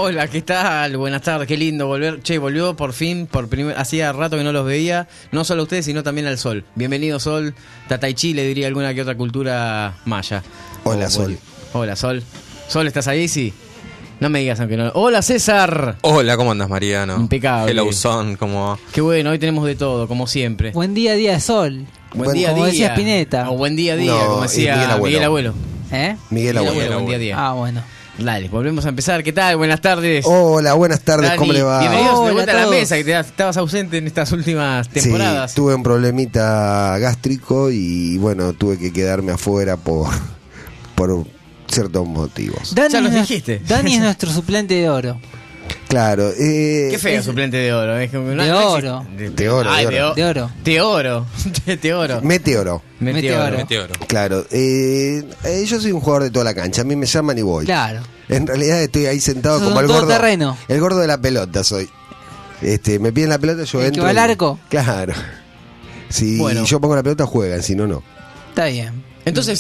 Hola, ¿qué tal? Buenas tardes, qué lindo volver. Che, volvió por fin, hacía rato que no los veía, no solo a ustedes, sino también al Sol. Bienvenido, Sol. Tataichi, le diría alguna que otra cultura maya. Hola, Sol. Hola, Sol. Sol, ¿estás ahí? Sí. No me digas aunque no. Hola, César. Hola, ¿cómo andas, Mariano? Impecable. Hello, Son, ¿cómo va? Qué bueno, hoy tenemos de todo, como siempre. Buen día de sol. Buen día, como día. decía Spinetta. O buen día, No, como decía Miguel Abuelo. Miguel Abuelo. Miguel Abuelo. Buen día. Ah, bueno. Dale, volvemos a empezar. ¿Qué tal? Buenas tardes. Hola, buenas tardes, Dani, ¿cómo le va? Bienvenidos de Hola vuelta a a la todos. mesa, que estabas ausente en estas últimas temporadas. Sí, tuve un problemita gástrico y bueno, tuve que quedarme afuera por ciertos motivos. Ya los es dijiste. Dani es nuestro suplente de oro. Claro. Qué feo suplente de oro. Es como, De oro. De oro, Ay, de oro. De oro. De oro. De oro. Meteoro. Meteoro. Meteoro. Claro. Yo soy un jugador de toda la cancha. A mí me llaman y voy. Claro. En realidad estoy ahí sentado Sos como un el gordo. todoterreno. El gordo de la pelota soy. Me piden la pelota, yo ¿El que entro. va al y- arco? Claro. Si Bueno. yo pongo la pelota, juegan, si no, no. Está bien. Entonces,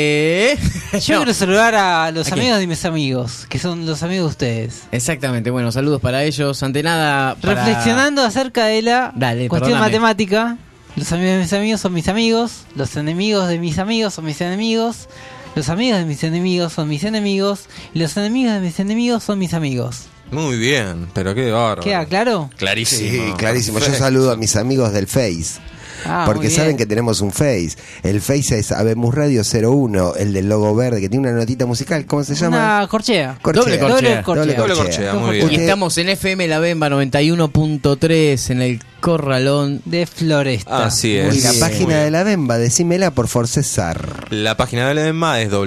Yo no. quiero saludar a los ¿A quién? amigos de mis amigos, que son los amigos de ustedes. Exactamente, bueno, saludos para ellos. Ante nada, para... Reflexionando acerca de la Dale, cuestión perdóname. matemática, los amigos de mis amigos son mis amigos, los enemigos de mis amigos son mis enemigos, los amigos de mis enemigos son mis enemigos, y los enemigos de mis enemigos son mis amigos. Muy bien, pero qué bárbaro. ¿Queda claro? Clarísimo. Sí, clarísimo. Yo Perfecto. saludo a mis amigos del Face. Ah, Porque muy saben bien. que tenemos un Face. El Face es Habemos Radio 01, el del logo verde, que tiene una notita musical. ¿Cómo se llama? Una corchea. Doble corchea. Doble Doble corchea, muy Y bien. estamos en FM La Bemba 91.3 en el Corralón. De Floresta. Así Y es. la Muy página bien. de la Bemba, decímela por favor, César. La página de la Bemba es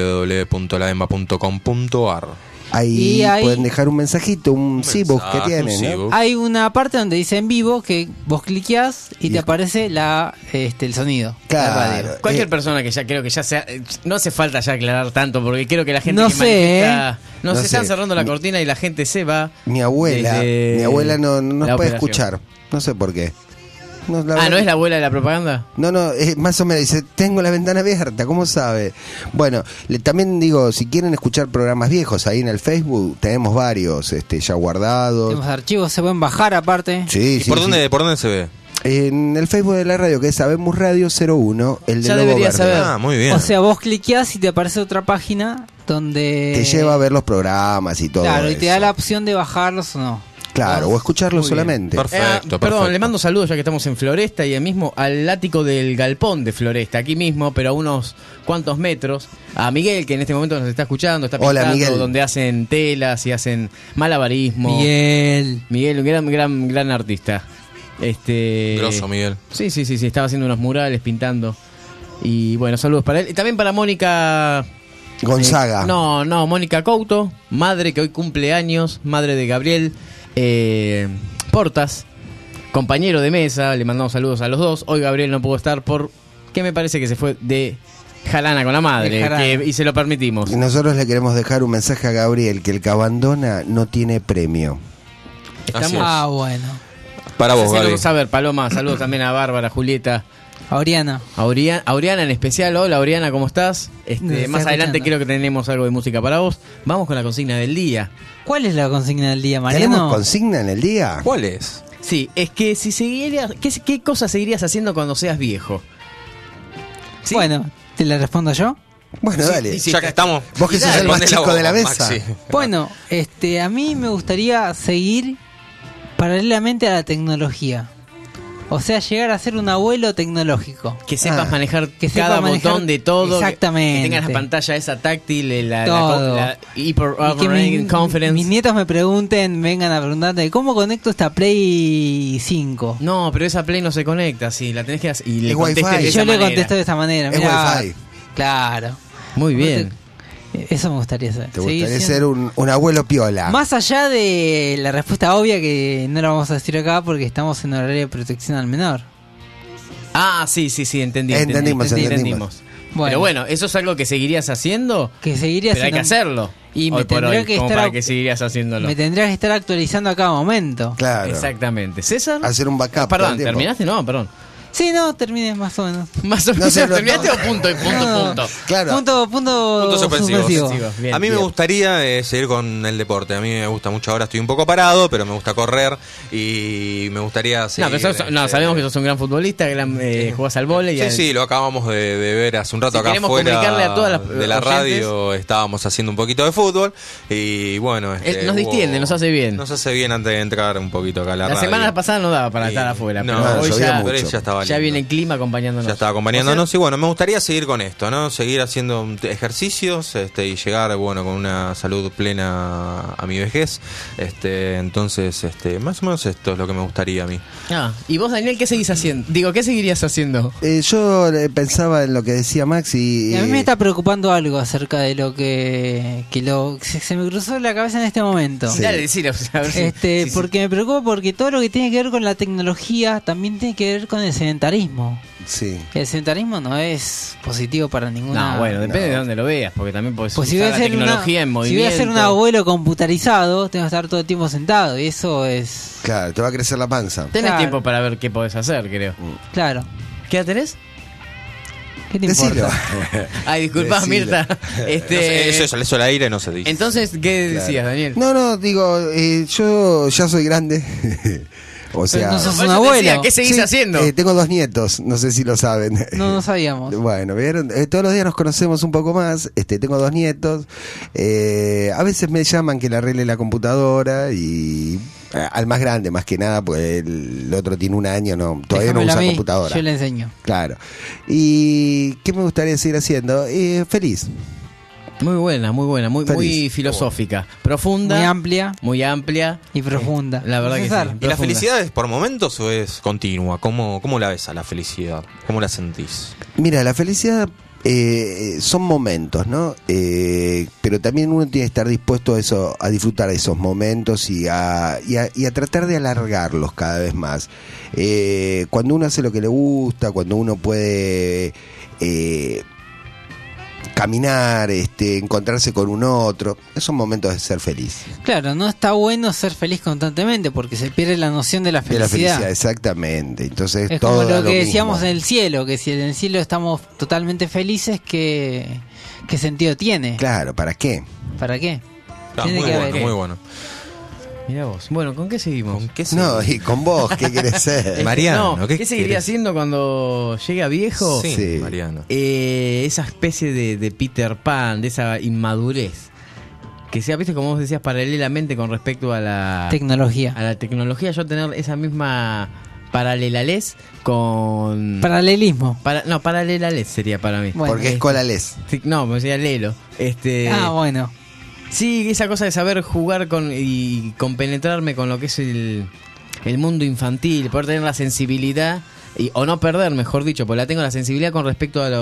www.lademba.com.ar. Ahí Y ahí- pueden dejar un mensajito, un C-book que mensaje, tienen. un ¿no? C-book. Hay una parte donde dice en vivo que vos cliqueás y te aparece el sonido. Claro. La radio. Cualquier persona que ya creo que ya sea... No hace falta ya aclarar tanto, porque creo que la gente No que sé, manifiesta... No se sé. están cerrando la cortina y la gente se va. Mi abuela no nos la puede operación. escuchar. No sé por qué. No, la Ah, verdad- ¿no es la abuela de la propaganda? No, más o menos dice, tengo la ventana abierta, ¿cómo sabe? Bueno, también digo, si quieren escuchar programas viejos ahí en el Facebook, tenemos varios ya guardados. Tenemos archivos, se pueden bajar aparte. Sí, ¿Y sí, por sí. dónde se ve? En el Facebook de la radio, que es Habemos Radio 01, el de Ya logo deberías verde. saber. Ah, muy bien. O sea, vos cliqueás y te aparece otra página donde... Te lleva a ver los programas y todo Claro, y te da eso. la opción de bajarlos o no. Claro, o escucharlos Muy bien. solamente. Perfecto. Perdón, le mando saludos ya que estamos en Floresta y ahí mismo al ático del galpón de Floresta, aquí mismo, pero a unos cuantos metros. A Miguel, que en este momento nos está escuchando, está Hola, pintando, Miguel. donde hacen telas y hacen malabarismo. Miguel. Miguel, un gran artista. Grosso, Miguel. Sí, estaba haciendo unos murales, pintando. Y bueno, saludos para él. Y también para Mónica... Gonzaga. No, Mónica Couto, madre que hoy cumple años, madre de Gabriel Portas, compañero de mesa, le mandamos saludos a los dos. Hoy Gabriel no pudo estar porque me parece que se fue de jalana con la De madre jarana. y se lo permitimos. Y nosotros le queremos dejar un mensaje a Gabriel, que el que abandona no tiene premio. Estamos Así es. Ah, bueno. Para vos, Gaby. haciéndonos saber, Paloma, saludos también a Bárbara, Julieta, A Oriana. a Oriana en especial. Hola Oriana, ¿cómo estás? Nos está Más adelante escuchando. creo que tenemos algo de música para vos. Vamos con la consigna del día. ¿Cuál es la consigna del día, Mariano? ¿Tenemos consigna en el día? ¿Cuál es? Sí, es que si seguirías, ¿qué cosas seguirías haciendo cuando seas viejo? ¿Sí? Bueno, ¿te la respondo yo? Bueno, dale. sí, Ya que estamos. Vos que sos el más Respondela chico vos, de la mesa. Maxi. Bueno, a mí me gustaría seguir paralelamente a la tecnología. O sea, llegar a ser un abuelo tecnológico. Que sepas manejar que cada sepa manejar- botón de todo. Exactamente. Que tengas la pantalla esa táctil, Todo. la Hyper Y que Operating Conference. mis nietos me pregunten, vengan a preguntarme, ¿cómo conecto esta Play 5? No, pero esa Play no se conecta, sí, la tenés que hacer. Y le Es contestes Wi-Fi. de Y esa yo le manera. contesto de esta manera. Es mirá, Wi-Fi. Claro. Muy bien. Eso me gustaría hacer. Te Seguir gustaría siendo- ser un abuelo piola. Más allá de la respuesta obvia que no la vamos a decir acá porque estamos en horario de protección al menor. Ah, sí, entendí. Entendimos. Bueno. Pero bueno, ¿eso es algo que seguirías haciendo? Que seguiría Pero hay que hacerlo. Y me Hoy por tendría hoy, que como estar para que seguirías haciéndolo. Me tendría que estar actualizando a cada momento. Claro. Exactamente. ¿César? Hacer un backup todo Perdón, el tiempo. ¿terminaste? No, perdón. Sí, no, terminé más o menos. Más o menos, No sé, no, ¿terminaste no. o punto y punto, No. punto? Claro. Punto suspensivo. Bien, A mí me bien. gustaría seguir con el deporte. A mí me gusta mucho. Ahora estoy un poco parado, pero me gusta correr y me gustaría seguir. No, pero sabemos que sos un gran futbolista, jugás al vóley. Sí, lo acabamos de ver hace un rato Si acá queremos afuera comunicarle a todas las de la oyentes. radio. Estábamos haciendo un poquito de fútbol y bueno. Nos distiende, nos hace bien. Nos hace bien antes de entrar un poquito acá a la La radio. semana pasada no daba para Y- estar afuera, no, pero hoy llovía ya, mucho. pero ya estaba ya lindo. viene el clima acompañándonos. Ya estaba acompañándonos y bueno, me gustaría seguir con esto, ¿no? Seguir haciendo ejercicios y llegar, bueno, con una salud plena a mi vejez. Entonces, más o menos esto es lo que me gustaría a mí. ¿Y vos, Daniel, qué seguís haciendo? Digo, ¿qué seguirías haciendo? Yo pensaba en lo que decía Max Y a mí me está preocupando algo acerca de lo que se me cruzó la cabeza en este momento. Sí. Dale, decilo, a ver si- Porque me preocupa porque todo lo que tiene que ver con la tecnología también tiene que ver con el sedentarismo. Sí. El sedentarismo no es positivo para ninguna. No, bueno, depende No. de dónde lo veas, porque también podés Pues si usar voy a la ser tecnología en si movimiento. voy a ser un abuelo computarizado, tengo que estar todo el tiempo sentado y eso es Claro, te va a crecer la panza. Tenés Claro. tiempo para ver qué podés hacer, creo. claro. ¿Qué edad tenés? ¿Qué te Decilo. importa? Ay, disculpa, Decilo. Mirta. No sé, eso al aire no se dice. Entonces, ¿qué Claro. decías, Daniel? No, digo, yo ya soy grande. O sea, no sos Por un eso te decía, abuelo. ¿qué seguís sí, haciendo? tengo 2 nietos, no sé si lo saben. No sabíamos. Bueno, ¿vieron? Todos los días nos conocemos un poco más. Tengo 2 nietos. A veces me llaman que le arregle la computadora y al más grande, más que nada, pues el otro tiene 1 año, todavía Déjamelo no a usa mí, computadora. Yo le enseño. Claro. ¿Y qué me gustaría seguir haciendo? Feliz. Muy buena, muy Feliz. muy filosófica. Profunda. Muy amplia y y profunda. La verdad que César, sí. ¿Y la Profunda. felicidad es por momentos o es continua? ¿Cómo la ves a la felicidad? ¿Cómo la sentís? Mira, la felicidad son momentos, ¿no? Pero también uno tiene que estar dispuesto a eso, a disfrutar de esos momentos y a tratar de alargarlos cada vez más. Cuando uno hace lo que le gusta, cuando uno puede caminar, encontrarse con un otro, esos momentos de ser feliz. Claro, no está bueno ser feliz constantemente porque se pierde la noción de la De la felicidad. felicidad, exactamente. Entonces, Es todo como da lo que mismo. decíamos en el cielo, que si en el cielo estamos totalmente felices, ¿qué sentido tiene? Claro, ¿para qué? ¿Para qué? Ah, Tiene muy que bueno, haber- muy bueno. Mirá vos. Bueno, ¿con qué seguimos? ¿Con qué No, y con vos, ¿qué querés ser? Mariano, No, ¿qué ¿qué seguiría querés? haciendo cuando llegue a viejo? Sí, Sí. Mariano. Esa especie de Peter Pan, de esa inmadurez. Que sea, viste, como vos decías, paralelamente con respecto a la Tecnología. tecnología, yo tener esa misma paralelalez con... Paralelismo. No, paralelalez sería para mí. Bueno. Porque es colales. Sí, no, me decía Lelo. Bueno. Sí, esa cosa de saber jugar y compenetrarme con lo que es el mundo infantil, poder tener la sensibilidad, o no perder, mejor dicho, porque la tengo la sensibilidad con respecto a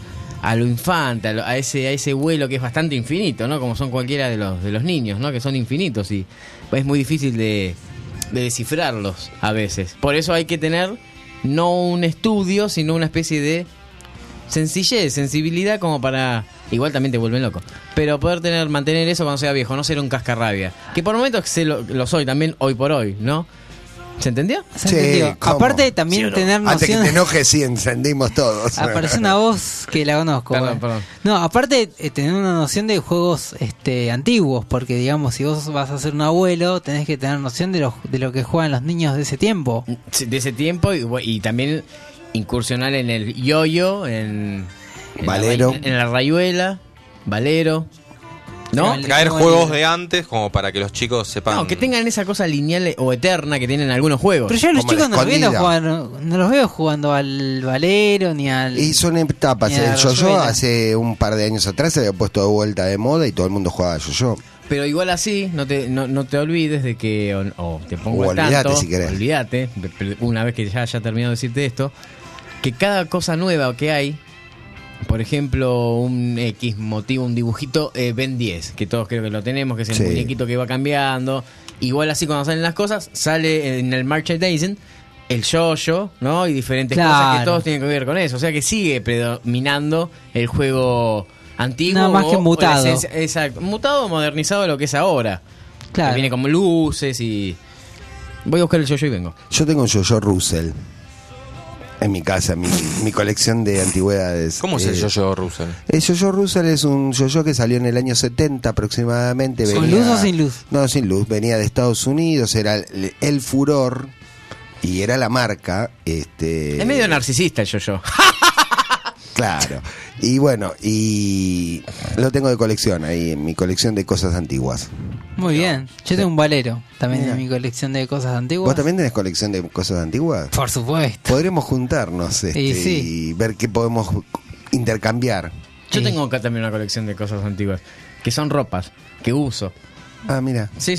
lo infante, a ese vuelo que es bastante infinito, ¿no? Como son cualquiera de los niños, ¿no? Que son infinitos y es muy difícil de descifrarlos a veces. Por eso hay que tener no un estudio, sino una especie de sencillez, sensibilidad como para... Igual también te vuelven loco. Pero poder mantener eso cuando sea viejo, no ser un cascarrabia. Que por momentos lo soy también hoy por hoy, ¿no? ¿Se entendió? ¿Se Sí, entendió? ¿cómo? Aparte también ¿Sí o no? tener Antes que noción... te enojes, sí, encendimos todos. Aparece una voz que la conozco. Perdón, bueno. perdón. No, aparte tener una noción de juegos antiguos, porque digamos, si vos vas a ser un abuelo, tenés que tener noción de lo que juegan los niños de ese tiempo. De ese tiempo y también incursionar en el yo-yo, en Valero. en la rayuela, Valero, ¿no? Vale. Traer como juegos el- de antes como para que los chicos sepan. No, que tengan esa cosa lineal o eterna que tienen algunos juegos. Pero yo a los Como la chicos escondida. no los veo jugando al Valero ni al... Y son etapas. Ni a El yo-yo Rayuela. hace un par de años atrás se había puesto de vuelta de moda y todo el mundo jugaba yo-yo. Pero igual así, no te olvides de que, o te pongo O al olvídate tanto, si querés. olvídate, una vez que ya haya terminado de decirte esto, que cada cosa nueva que hay, por ejemplo, un X motivo, un dibujito, Ben 10, que todos creo que lo tenemos, que es el Sí. muñequito que va cambiando. Igual así cuando salen las cosas, sale en el merchandising el yo-yo, ¿no? Y diferentes cosas que Claro. todos tienen que ver con eso. O sea que sigue predominando el juego antiguo. Nada más que o mutado. la esencia- exacto. Mutado o modernizado lo que es ahora. Claro. Que viene como luces y... Voy a buscar el yo-yo y vengo. Yo tengo un yo-yo Russell. En mi casa, mi colección de antigüedades. ¿Cómo es el yo-yo Russell? El yo-yo Russell es un yo-yo que salió en el año 70 aproximadamente. ¿Con luz o sin luz? No, sin luz. Venía de Estados Unidos, era el furor y era la marca. Es medio narcisista el yo-yo. Claro. Y bueno, y lo tengo de colección ahí, en mi colección de cosas antiguas. Muy bien. Yo tengo un valero también Mira. en mi colección de cosas antiguas. ¿Vos también tenés colección de cosas antiguas? Por supuesto. Podremos juntarnos Sí. y ver qué podemos intercambiar. Yo tengo acá también una colección de cosas antiguas, que son ropas, que uso. Ah, mira. Sí.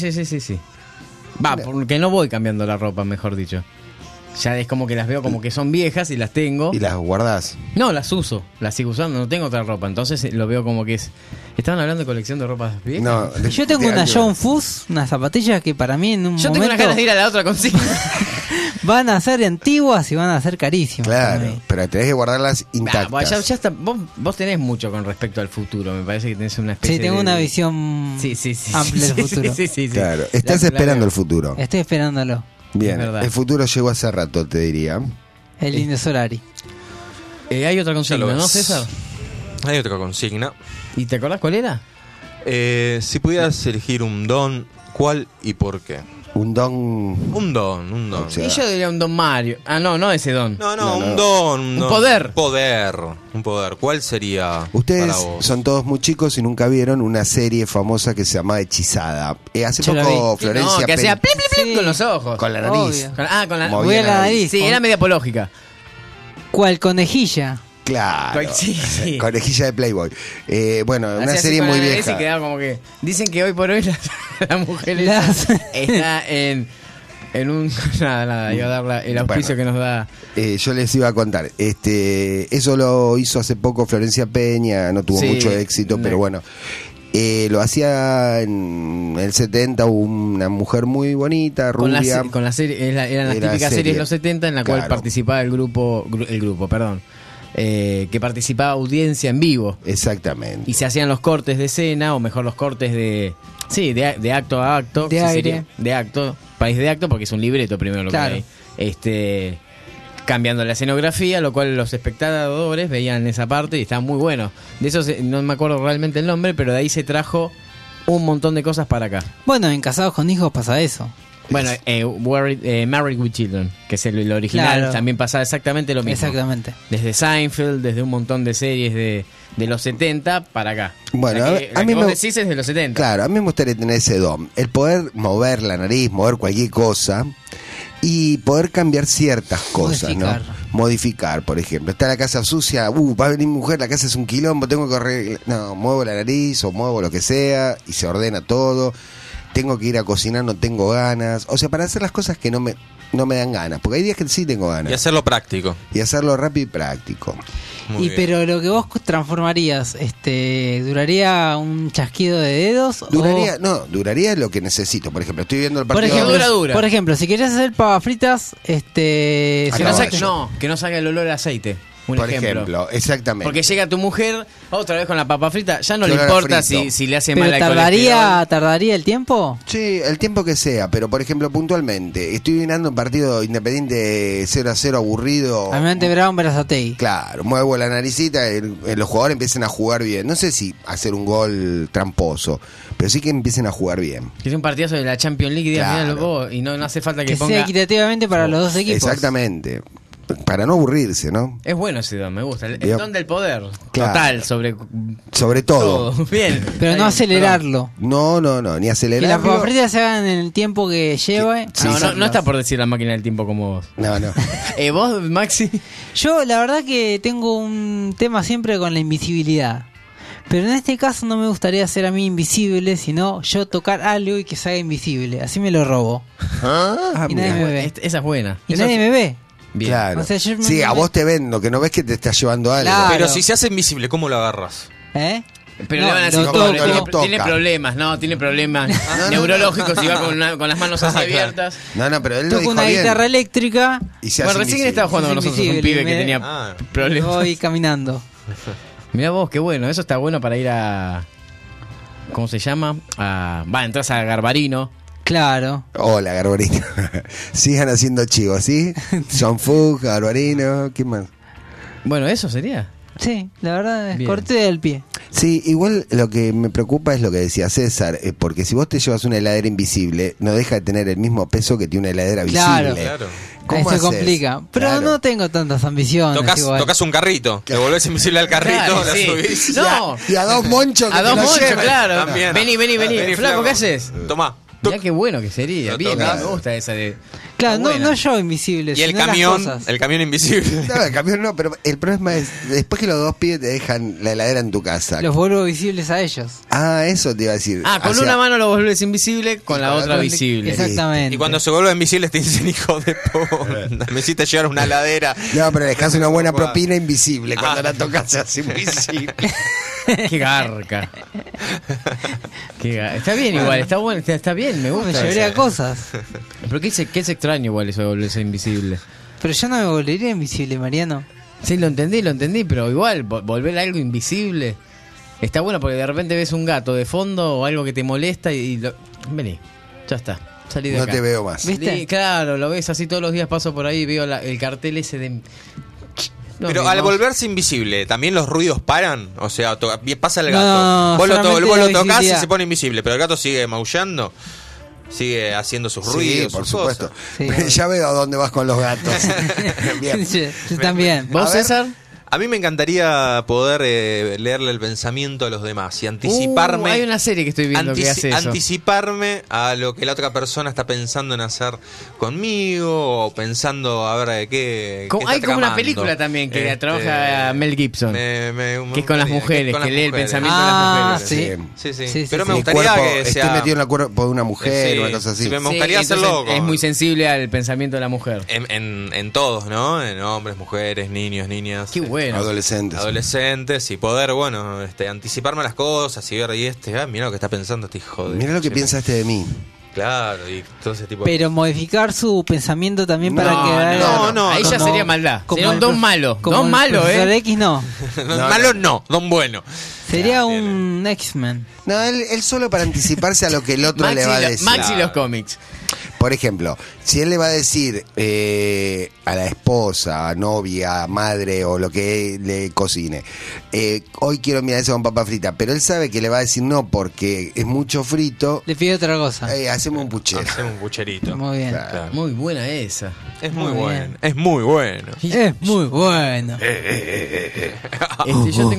Va, porque no voy cambiando la ropa, mejor dicho. Ya es como que las veo como que son viejas y las tengo. ¿Y las guardás? No, las uso, las sigo usando, no tengo otra ropa. Entonces lo veo como que es... ¿Estaban hablando de colección de ropas viejas? No. Yo tengo una John Fuss, unas zapatillas que para mí en un Yo momento tengo unas ganas de ir a la otra consigna. van a ser antiguas y van a ser carísimas. para Claro, mí. pero tenés que guardarlas intactas. Bah, ya está. Vos tenés mucho con respecto al futuro. Me parece que tenés una especie Sí, tengo de... una visión Sí, amplia del futuro. Sí. Claro, estás esperando el futuro. Estoy esperándolo. Bien, es verdad. el futuro llegó hace rato, te diría. El Indio Solari. Hay otra Ya consigna, lo ¿no, ves. César? Hay otra consigna. ¿Y te acordás cuál era? Si pudieras elegir un don, ¿cuál y por qué? Un don. Un don. O sea, Y yo diría un Don Mario. Ah, no ese Don. No, No, un no. don. Un don. poder. Un poder. ¿Cuál sería Ustedes para vos? son todos muy chicos y nunca vieron una serie famosa que se llama Hechizada. Hace Yo la poco vi. Florencia No, que hacía Peña- plim, plim, plim Sí. con los ojos. con la nariz. Obvio. Con la... Movía Voy a la nariz. Sí, era media apológica. ¿Cuál conejilla? Claro. Sí. Conejilla de Playboy. Bueno, una Hacía así serie con muy la nariz vieja. Y quedaba como que... Dicen que hoy por hoy las mujeres Las- está en un... Nada, iba a dar el auspicio Bueno. que nos da... Yo les iba a contar. Eso lo hizo hace poco Florencia Peña, no tuvo Sí, mucho éxito, no. pero bueno. Lo hacía en el 70 una mujer muy bonita, Con rubia. la serie, eran las Era típicas serie. series de los 70 en la cual Claro. participaba el grupo, que participaba audiencia en vivo. Exactamente. Y se hacían los cortes de escena, o mejor los cortes de... Sí, de acto a acto. De sí, aire. sería, de acto. País de acto, porque es un libreto primero lo Claro. que hay. Cambiando la escenografía, lo cual los espectadores veían esa parte y estaba muy bueno. De eso no me acuerdo realmente el nombre, pero de ahí se trajo un montón de cosas para acá. Bueno, en Casados con Hijos pasa eso. Bueno, Married with Children, que es el original, Claro. también pasaba exactamente lo mismo. Exactamente. Desde Seinfeld, desde un montón de series de los 70 para acá. Bueno, la a que, mí la que me- vos decís es de los 70. Claro, a mí me gustaría tener ese don. El poder mover la nariz, mover cualquier cosa y poder cambiar ciertas cosas, Modificar. ¿no? Modificar, por ejemplo. Está la casa sucia, va a venir mi mujer, la casa es un quilombo, tengo que correr. No, muevo la nariz o muevo lo que sea y se ordena todo. Tengo que ir a cocinar, no tengo ganas. O sea, para hacer las cosas que no me dan ganas. Porque hay días que sí tengo ganas. Y hacerlo práctico. Y hacerlo rápido y práctico. Muy Y bien. pero lo que vos transformarías, ¿duraría un chasquido de dedos? Duraría, o, no, duraría lo que necesito. Por ejemplo, estoy viendo el por partido. ejemplo, dura. por ejemplo, si querías hacer papas fritas, Que no, Caballo. saque, que no salga el olor a aceite. Un por ejemplo, exactamente. Porque llega tu mujer otra vez con la papa frita, ya no Qué le olor a importa frito. si le hace pero mal al colesterol. tardaría el tiempo. Sí, el tiempo que sea, pero por ejemplo, puntualmente, estoy mirando un partido Independiente 0-0 aburrido. Almirante Brown, Berazategui. Claro, muevo la naricita, los jugadores empiezan a jugar bien. No sé si hacer un gol tramposo, pero sí que empiecen a jugar bien. Que es un partidazo de la Champions League y diga, Claro. mirá, vos, y no hace falta que Que sea ponga... equitativamente para los dos equipos. Exactamente. Para no aburrirse, ¿no? Es bueno ese don, me gusta. El Bien. don del poder. Claro. Total, sobre Sobre todo. todo. Bien. Pero Está no bien, acelerarlo. No, ni Que las acelerarlo. papas fritas se hagan en el tiempo que lleve. Sí, no está por decir la máquina del tiempo como vos. No. Vos, Maxi. Yo la verdad que tengo un tema siempre con la invisibilidad. Pero en este caso no me gustaría ser a mí invisible, sino yo tocar algo y que se haga invisible. Así me lo robo. Ah, Y nadie mira. me ve. Esa es buena. Y Eso nadie es- me ve. Bien. Claro. O sea, yo me- Sí, a vos te ven, lo que no ves que te estás llevando algo. Claro. Pero si se hace invisible, ¿cómo lo agarras? ¿Eh? Pero No, le van a decir, lo pobre, toca, lo tiene toca. problemas, ¿no? Tiene problemas no, neurológicos y va con las manos así abiertas. No, pero él lo Toco dijo una bien. guitarra eléctrica. Y se Bueno, hace recién invisible. estaba jugando con Es nosotros un invisible, pibe que me- tenía Ah. problemas. Voy caminando. Mirá vos, qué bueno. Eso está bueno para ir a... ¿Cómo se llama? Entras a Garbarino Claro. Hola, Garbarino. Sigan haciendo chivos, ¿sí? John Fu, Garbarino, ¿qué más? Bueno, eso sería. Sí, la verdad es Bien. corté del pie. Sí, igual lo que me preocupa es lo que decía César, porque si vos te llevas una heladera invisible, no deja de tener el mismo peso que tiene una heladera Claro. visible. Claro. ¿Cómo Ahí se haces? complica. Pero Claro. no tengo tantas ambiciones. igual. Tocas un carrito, te volvés invisible al carrito, Claro, la sí. subís. No, Y a dos monchos que a te dos lo monchos, lleven. claro. También. Vení, Vení, flaco, ¿qué haces? Tomá. Mirá qué bueno que sería. Lo Bien, tocás. me gusta esa de... Claro, Está no, buena. no yo invisible, Y el sino las camión, cosas. el camión invisible. No, el camión no, pero el problema es después que los dos pibes te dejan la heladera en tu casa. Los vuelvo visibles a ellos. Ah, eso te iba a decir. Ah, con Hacia- una mano lo volvés invisible, con la otra visible. Exactamente. Y cuando se vuelven invisibles te dicen, hijo de puta, me hiciste llevar una heladera. No, pero dejas una buena Guau. propina invisible. Cuando Ah. la tocas se hace invisible. Qué garca. Está bien igual, está bueno, está bien, me Me gusta. llevaría eso. cosas. Pero qué es extraño igual eso de volverse invisible. Pero yo no me volvería invisible, Mariano. Sí, lo entendí, pero igual, volver algo invisible. Está bueno porque de repente ves un gato de fondo o algo que te molesta vení, ya está, salí de No acá. te veo más. ¿Viste? Sí, claro, lo ves así todos los días, paso por ahí y veo el cartel ese de... No, Pero no, al no. volverse invisible, ¿también los ruidos paran? O sea, pasa el gato. No, vos lo solamente vos lo la tocás y visibilidad. se pone invisible, pero el gato sigue maullando, sigue haciendo sus Sí, ruidos, por sus supuesto. cosas. Sí. Ya veo a dónde vas con los gatos. Bien. Yo también. ¿Vos, A ver. César? A mí me encantaría poder leerle el pensamiento a los demás y anticiparme. Hay una serie que estoy viendo que hace eso. Anticiparme a lo que la otra persona está pensando en hacer conmigo o pensando a ver qué. Como- qué hay está como una tramando. película también que Este, trabaja Mel Gibson, que es con las mujeres, que lee el pensamiento de Ah, las mujeres. Sí, sí. Sí, Pero sí, me sí. gustaría que Estoy sea. metido en el cuerpo de una mujer, Sí, una cosa así. sí, me Sí, gustaría entonces hacerlo. es muy sensible al pensamiento de la mujer. En todos, ¿no? En hombres, mujeres, niños, niñas. Qué bueno. Adolescentes. Adolescentes y poder, bueno, anticiparme a las cosas y ver, mira lo que está pensando este hijo de... Mira lo que piensa este de mí. Claro, y todo ese tipo de Pero modificar su pensamiento también No, para quedar. no, ahí ya como- sería maldad. como Sería un el don prof- malo. como Don el malo, profesor X no. Don No, malo no, don bueno. Sería Bien, un X-Men. No, él solo para anticiparse a lo que el otro le va a decir. Max y Claro. los cómics. Por ejemplo, si él le va a decir a la esposa, novia, madre o lo que le cocine, hoy quiero milanesa con papa frita, pero él sabe que le va a decir no porque es mucho frito, Le pido otra cosa. hacemos un puchero. Hacemos un pucherito. Muy bien. Claro. Muy buena esa. Es muy Muy bueno, bien. es muy bueno. Es muy bueno. Yo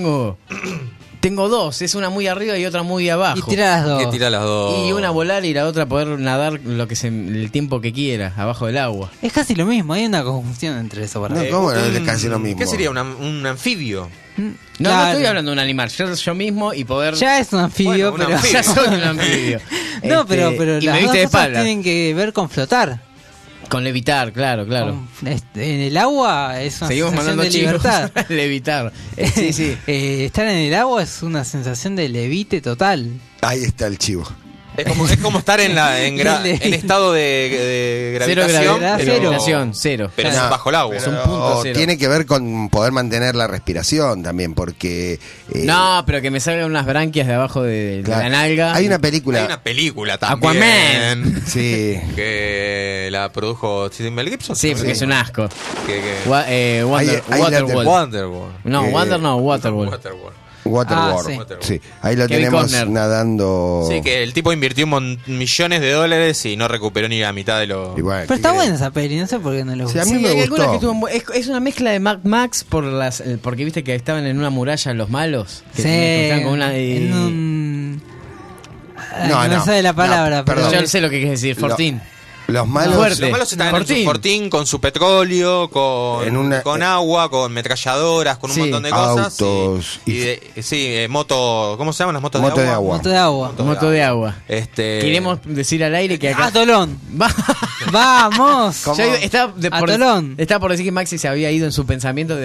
tengo dos, es una muy arriba y otra muy abajo. Y tira las Que dos. tira las dos. Y una volar y la otra poder nadar el tiempo que quiera, abajo del agua. Es casi lo mismo, hay una conjunción entre eso para No, mí. ¿cómo no? Es casi lo mismo. ¿Qué sería? Un anfibio. No, Claro. no estoy hablando de un animal, yo mismo y poder... Ya es un anfibio, Bueno, un pero. anfibio. Ya soy un anfibio. No, pero y las me dos viste de cosas espalda. tienen que ver con flotar. Con levitar, claro. En el agua es una Seguimos sensación mandando de chicos libertad. a levitar. Sí. Estar en el agua es una sensación de levite total. Ahí está el chivo. Es como estar en estado de Cero gravitación. gravedad, pero- gravitación, cero. Pero No, bajo el agua. Es un punto cero. Tiene que ver con poder mantener la respiración también, porque... No, pero que me salgan unas branquias de abajo de claro, la nalga. Hay una película... Hay una película también. Aquaman. Sí. Que la produjo Mel Gibson. Sí, porque es un asco. Que- Waterworld. Wonderworld. No, Waterworld. Waterworld. Waterworld. Ah, sí. Ahí lo Kevin tenemos Costner. nadando... Sí, que el tipo invirtió millones de dólares y no recuperó ni la mitad de lo... Y bueno, Pero está ¿qué buena esa peli, no sé por qué no le Sí, gusta. a mí Sí, me hay algunas gustó. que estuvo es una mezcla de Mad Max porque viste que estaban en una muralla los malos. Que Sí, estaban con una, en un... Ay, No, no no, sé la palabra, no, pero... perdón. Yo sé lo que quieres decir, Fortín. Los malos... Fuerte. Los malos están en Fortín. su fortín con su petróleo, con agua, con metralladoras, con un Sí. montón de cosas. Autos. Moto... ¿Cómo se llaman las motos Moto de de agua? agua. Moto de agua. Moto de agua. Queremos Queremos decir al aire que acá... ¡Atolón! Va- ¡Vamos! ¿Cómo? Ya estaba Atolón. por decir que Maxi se había ido en su pensamiento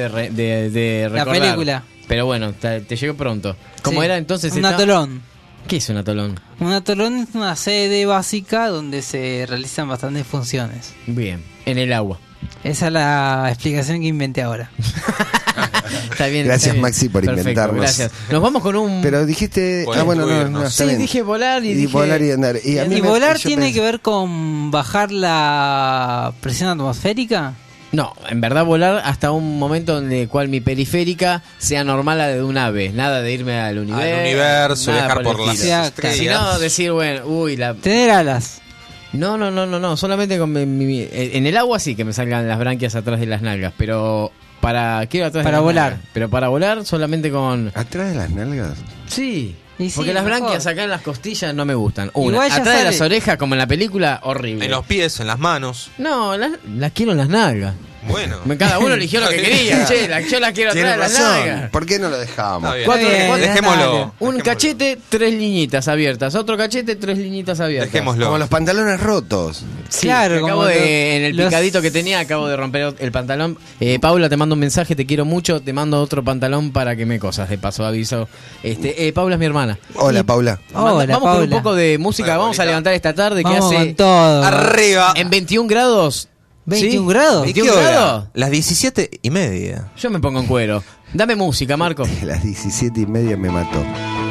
de La recordar. película. Pero bueno, te llegó pronto. ¿Cómo Sí. era entonces? Un esta? atolón. ¿Qué es un atolón? Un atolón es una sede básica donde se realizan bastantes funciones. Bien, en el agua. Esa es la explicación que inventé ahora. Está bien. Gracias, está bien. Maxi, por Perfecto, inventarnos. Gracias. Nos vamos con un... Pero dijiste... Pueden bueno, no, incluirnos. está Sí, bien. dije volar y dije... volar y andar. Y, a mí ¿Y me- volar yo tiene pensé- que ver con bajar la presión atmosférica? No, en verdad volar hasta un momento en el cual mi periférica sea normal a la de un ave. Nada de irme al universo. Al universo, nada viajar por el las estilo. estrellas. Sino decir, bueno, uy, la... Tener alas. No, solamente con en el agua sí que me salgan las branquias atrás de las nalgas, pero quiero atrás de Para las volar. nalgas. Pero para volar solamente con... ¿Atrás de las nalgas? Sí. Y sí, Porque las mejor. branquias acá en las costillas no me gustan. Una, Igual ya atrás de sale. las orejas, como en la película, horrible. En los pies, en las manos. No, las quiero en las nalgas. Bueno. Cada uno eligió lo que quería. Che, yo las quiero atrás Tienes de las razón. nalgas. ¿Por qué no lo dejamos? Está bien. Cuatro- Está bien, Dejémoslo. dale. Un Dejémoslo. cachete, 3 liñitas abiertas. Otro cachete, 3 liñitas abiertas. Dejémoslo. Como los pantalones rotos. Sí, Claro, que como en el los- picadito que tenía, acabo de romper el pantalón. Paula, te mando un mensaje, te quiero mucho. Te mando otro pantalón para que me cosas. De paso, aviso. Paula es mi hermana. Hola, Paula. Hola, Vamos con un Paula. poco de música. Hola, Vamos a bonita. levantar esta tarde que Vamos hace con todo. Arriba. en 21 grados. 21 ¿Sí? grados. ¿Y qué 21 hora? grados. Las 17:30. Yo me pongo en cuero. Dame música, Marco. A las 17:30 me mató.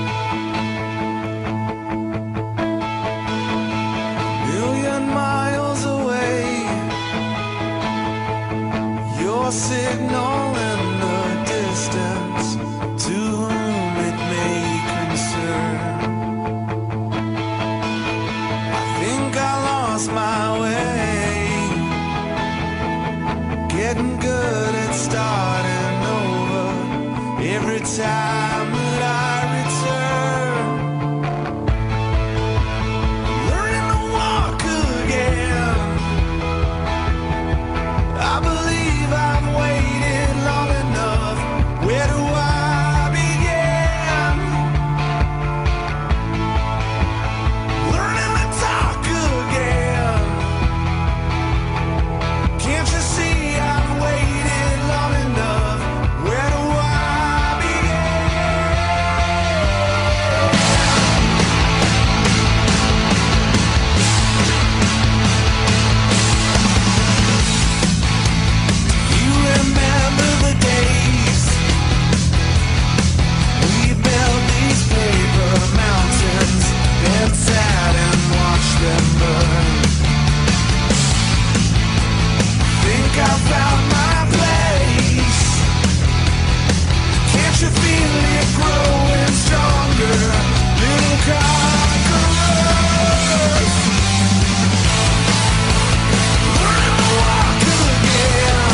Million miles away, your signal in the distance, to whom it may concern. I think I lost my way, getting good at starting over every time that I return. Learning to walk again. I believe I've waited long enough. Where do I begin? Learning to talk again. Can't you see I've waited long enough? Where do I begin? You remember the days we built these paper mountains, then sat and watched them burn. Think I found my place. Can't you feel it growing stronger, little conquerors? Learning to walk again.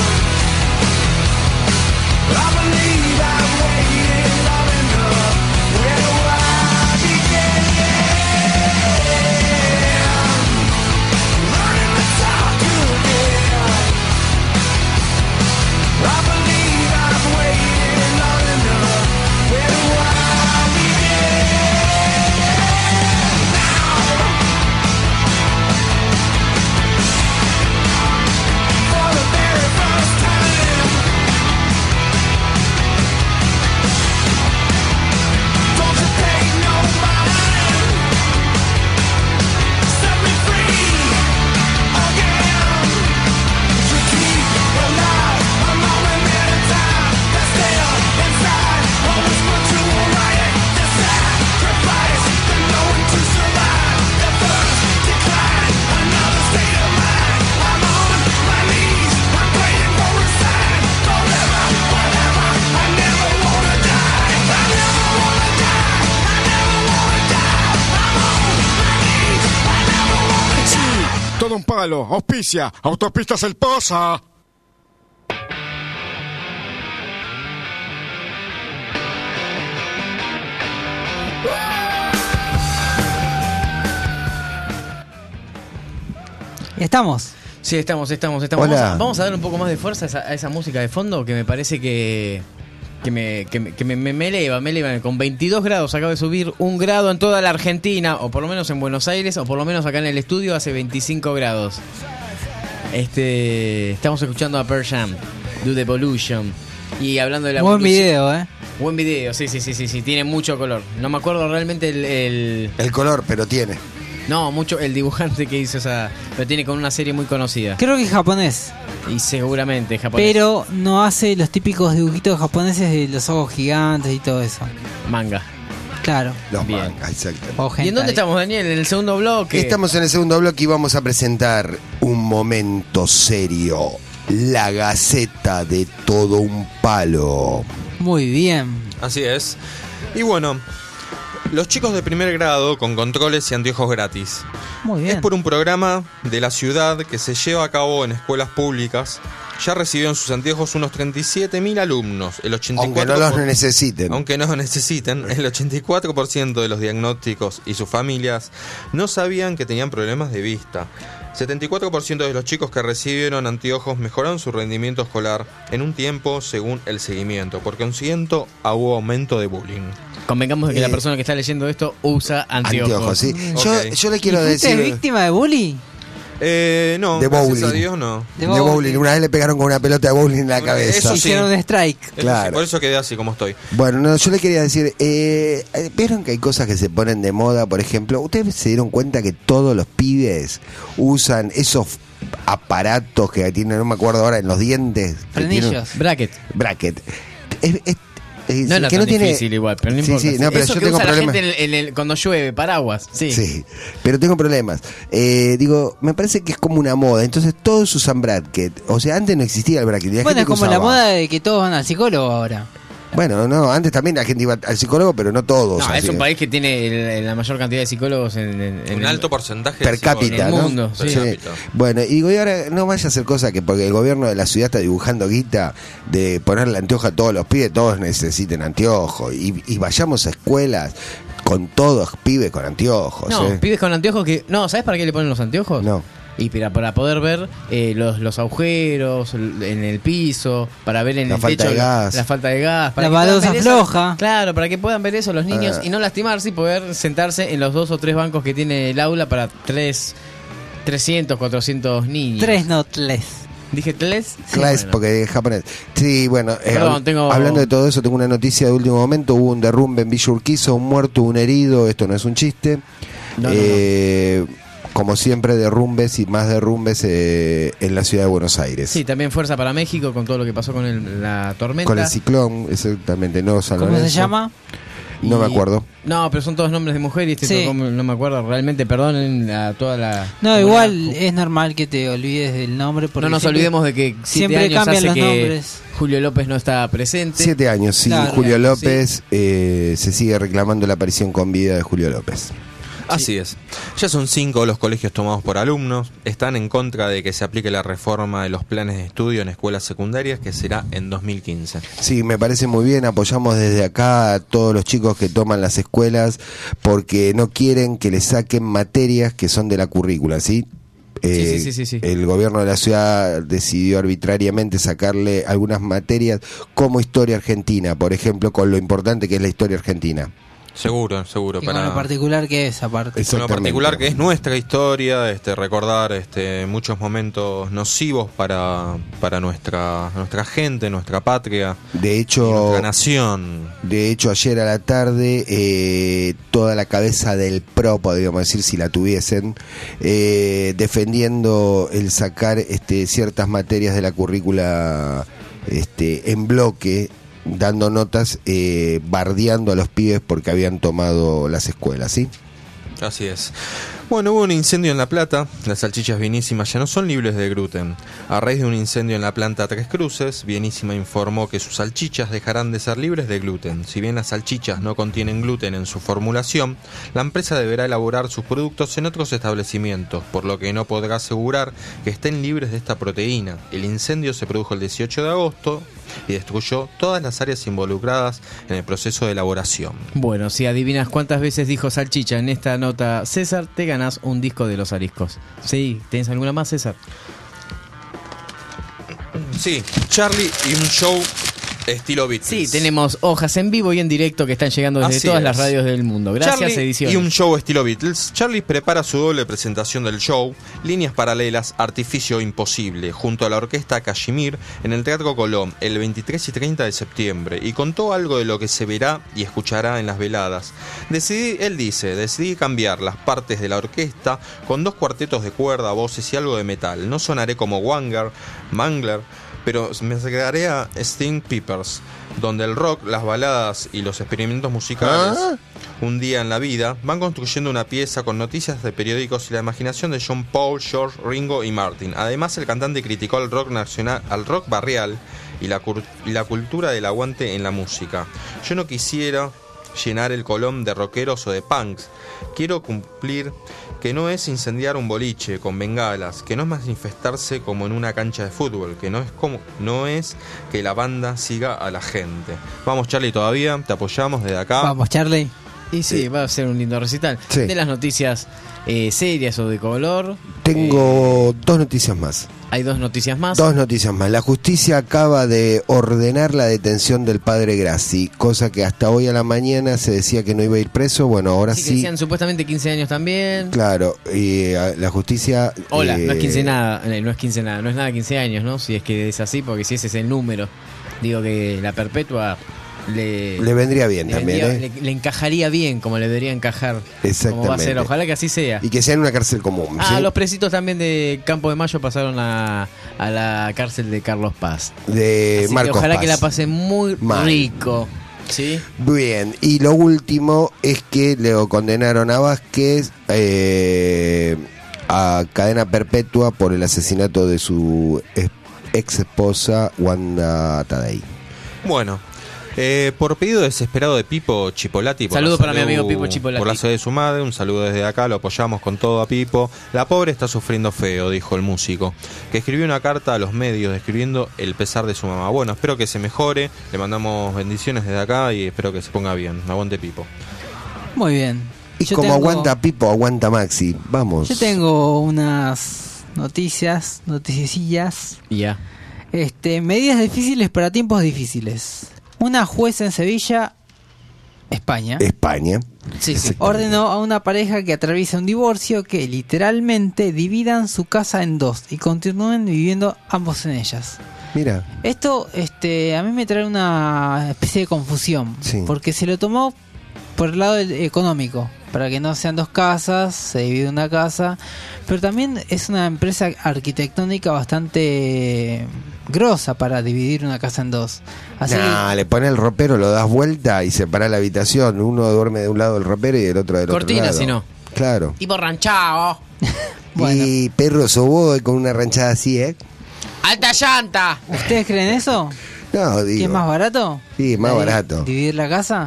I believe I've waited long enough. Where do I begin? Learning to talk again. I believe I've waited long enough. Where do I begin? Now, for the very first time. Don't you pay no mind. Set me free again. To keep alive a moment at a time. That's still inside. A whisper to a riot. The sacrifice. The knowing to survive. The first decline. Another state of mind. I'm on my knees. I'm praying for a sign. Forever, whatever. I never wanna die. I never wanna die. I never wanna die. I'm on my knees. I never wanna die. Sí, todo un palo. Auspicia. Autopistas El Poza. Estamos. Sí, estamos. Hola. Vamos a darle un poco más de fuerza a esa música de fondo que me parece que me eleva. Con 22 grados acabo de subir 1 grado en toda la Argentina, o por lo menos en Buenos Aires, o por lo menos acá en el estudio hace 25 grados. Estamos escuchando a Pearl Jam, Do the Evolution. Y hablando de la Buen evolución- video, Buen video, sí, tiene mucho color. No me acuerdo realmente el El color, pero tiene. No, mucho el dibujante que hizo esa... Lo tiene con una serie muy conocida. Creo que es japonés, Y seguramente japonés. pero no hace los típicos dibujitos japoneses de los ojos gigantes y todo eso. Manga. Claro. Los Bien. mangas, exacto. O ¿Y en hentai. dónde estamos, Daniel? ¿En el segundo bloque? Estamos en el segundo bloque y vamos a presentar un momento serio. La Gaceta de Todo un Palo. Muy bien. Así es. Y bueno, los chicos de primer grado con controles y anteojos gratis. Muy bien. Es por un programa de la ciudad que se lleva a cabo en escuelas públicas. Ya recibieron sus anteojos unos 37.000 alumnos. El 84%, Aunque no los necesiten. Aunque no necesiten, el 84% de los diagnósticos y sus familias no sabían que tenían problemas de vista. 74% de los chicos que recibieron anteojos mejoraron su rendimiento escolar en un tiempo según el seguimiento. Por consiguiente, hubo aumento de bullying. Convengamos de que la persona que está leyendo esto usa anteojos. Anteojos, sí. Ok. Yo le quiero ¿Y fuiste decir... víctima de bullying? No, De gracias bowling. a Dios no. De bowling. Una vez le pegaron con una pelota de bowling en la cabeza. Eso sí. Hicieron un strike. Eso Claro. sí, por eso quedé así como estoy. Bueno, no, yo le quería decir, ¿vieron que hay cosas que se ponen de moda? Por ejemplo, ¿ustedes se dieron cuenta que todos los pibes usan esos aparatos que tienen, no me acuerdo ahora, en los dientes? que Frenillos. tienen- Bracket. Bracket. No era que tan no tiene- difícil igual, pero no Sí, importa. sí, no, pero Eso yo que tengo usa problemas. la gente cuando llueve, paraguas. Sí. Sí, pero tengo problemas. Digo, me parece que es como una moda. Entonces todos usan bracket. O sea, antes no existía el bracket. y la Bueno, gente es que como la usaba- moda de que todos van al psicólogo ahora. Bueno, no, antes también la gente iba al psicólogo, pero no todos. No, así. es un país que tiene la mayor cantidad de psicólogos en Un el alto porcentaje Per de psicólogos. cápita, en el ¿no? mundo, Per sí. cápita. Bueno, y digo, y ahora no vaya a hacer cosa que porque el gobierno de la ciudad está dibujando guita de ponerle anteojos a todos los pibes, todos necesiten anteojos. Y vayamos a escuelas con todos pibes con anteojos. No, ¿eh? pibes con anteojos que... No, ¿sabes para qué le ponen los anteojos? No. Y para poder ver los agujeros en el piso, para ver en La el falta techo de gas. la falta de gas. Para La que puedan baldosa ver eso. floja. Claro, para que puedan ver eso los niños Ah. y no lastimarse y poder sentarse en los 2 o 3 bancos que tiene el aula para 300, 400 niños. Tres notless. ¿Dije 3? Clase, porque es japonés. Sí, bueno, Perdón, tengo- hablando de todo eso, tengo una noticia de último momento. Hubo un derrumbe en Villa Urquiza, un muerto, un herido. Esto no es un chiste. No, Como siempre, derrumbes y más derrumbes en la ciudad de Buenos Aires. Sí, también fuerza para México con todo lo que pasó con la tormenta. Con el ciclón, exactamente, no San ¿Cómo se Lorenzo. llama? No me acuerdo. No, pero son todos nombres de mujer y este Sí. tocó, no me acuerdo. Realmente, perdonen a toda la... No, comunidad. igual es normal que te olvides del nombre. Porque No nos siempre- olvidemos de que 7 siempre años cambian hace los que nombres. Julio López no está presente. 7 años, sí. Claro, Julio sí. López, se sigue reclamando la aparición con vida de Julio López. Así es. Ya son 5 los colegios tomados por alumnos. Están en contra de que se aplique la reforma de los planes de estudio en escuelas secundarias, que será en 2015. Sí, me parece muy bien. Apoyamos desde acá a todos los chicos que toman las escuelas porque no quieren que les saquen materias que son de la currícula, ¿sí? Sí. El gobierno de la ciudad decidió arbitrariamente sacarle algunas materias como historia argentina, por ejemplo, con lo importante que es la historia argentina. Seguro. Y con lo particular que es, aparte. Con lo Exactamente. particular que es nuestra historia, recordar muchos momentos nocivos para nuestra gente, nuestra patria, De y hecho, nuestra nación. ayer a la tarde, toda la cabeza del PRO, podríamos decir, si la tuviesen, defendiendo el sacar ciertas materias de la currícula en bloque, dando notas, bardeando a los pibes porque habían tomado las escuelas, ¿sí? Así es. Bueno, hubo un incendio en La Plata. Las salchichas Bienísima ya no son libres de gluten. A raíz de un incendio en la planta Tres Cruces, Bienísima informó que sus salchichas dejarán de ser libres de gluten. Si bien las salchichas no contienen gluten en su formulación, la empresa deberá elaborar sus productos en otros establecimientos, por lo que no podrá asegurar que estén libres de esta proteína. El incendio se produjo el 18 de agosto y destruyó todas las áreas involucradas en el proceso de elaboración. Bueno, si adivinas cuántas veces dijo salchicha en esta nota César, te ganás un disco de Los Ariscos. Sí, ¿tenés alguna más, César? Sí, Charlie y un show Estilo Beatles. Sí, tenemos hojas en vivo y en directo que están llegando desde Así todas es. las radios del mundo. Gracias, Charlie ediciones. y un show estilo Beatles. Charlie prepara su doble presentación del show, Líneas Paralelas, Artificio Imposible, junto a la orquesta Kashmir en el Teatro Colón, el 23 y 30 de septiembre, y contó algo de lo que se verá y escuchará en las veladas. Decidí cambiar las partes de la orquesta con 2 cuartetos de cuerda, voces y algo de metal. No sonaré como Mangler, pero me acercaré a Sting Peppers, donde el rock, las baladas y los experimentos musicales, un día en la vida, van construyendo una pieza con noticias de periódicos y la imaginación de John Paul, George, Ringo y Martin. Además, el cantante criticó al rock nacional, al rock barrial y la cultura del aguante en la música. Yo no quisiera llenar el Colón de rockeros o de punks. Quiero cumplir que no es incendiar un boliche con bengalas, que no es manifestarse como en una cancha de fútbol, que no es que la banda siga a la gente. Vamos, Charlie, todavía te apoyamos desde acá. Vamos, Charlie. Y sí, va a ser un lindo recital. Sí. De las noticias serias o de color. Tengo 2 noticias más. Hay 2 noticias más. 2 noticias más. La justicia acaba de ordenar la detención del padre Grassi, cosa que hasta hoy a la mañana se decía que no iba a ir preso. Bueno, ahora Sí, que sí. decían supuestamente 15 años también. Claro, y la justicia... Hola, no es 15 nada, no es nada 15 años, ¿no? Si es que es así, porque si ese es el número. Digo que la perpetua le vendría bien también, vendría- le encajaría bien, como le debería encajar. Como va a ser, Exactamente. ojalá que así sea. Y que sea en una cárcel común. ¿sí? Los presitos también de Campo de Mayo pasaron a la cárcel de Carlos Paz. De Así que Marcos ojalá Paz. que la pasen muy Mal. rico. ¿Sí? Bien, y lo último es que le condenaron a Vázquez a cadena perpetua por el asesinato de su ex esposa Wanda Tadei. Bueno, por pedido desesperado de Pipo Chipolati, por Saludo la para mi salud- amigo Pipo Chipolati. por la salud de su madre, un saludo desde acá, lo apoyamos con todo a Pipo. La pobre está sufriendo feo, dijo el músico, que escribió una carta a los medios describiendo el pesar de su mamá. Bueno, espero que se mejore, le mandamos bendiciones desde acá y espero que se ponga bien. Aguante Pipo. Muy bien. Y Yo como tengo- aguanta Pipo, aguanta Maxi. Vamos. Yo tengo unas noticiecillas. Ya. Medidas difíciles para tiempos difíciles. Una jueza en Sevilla, España, España. Sí, sí. ordenó a una pareja que atraviesa un divorcio que literalmente dividan su casa en 2 y continúen viviendo ambos en ellas. Mira, Esto a mí me trae una especie de confusión, Sí. porque se lo tomó por el lado económico, para que no sean 2 casas, se divide una casa, pero también es una empresa arquitectónica bastante grosa para dividir una casa en 2. Así le pone el ropero, lo das vuelta y separa la habitación. Uno duerme de un lado del ropero y del otro del Cortina, otro lado. si no. Claro. Tipo ranchado. Bueno. Y perro sobo con una ranchada así, ¿eh? ¡Alta llanta! ¿Ustedes creen eso? No, ¿Que digo. es más barato? Sí, más barato. ¿Dividir la casa?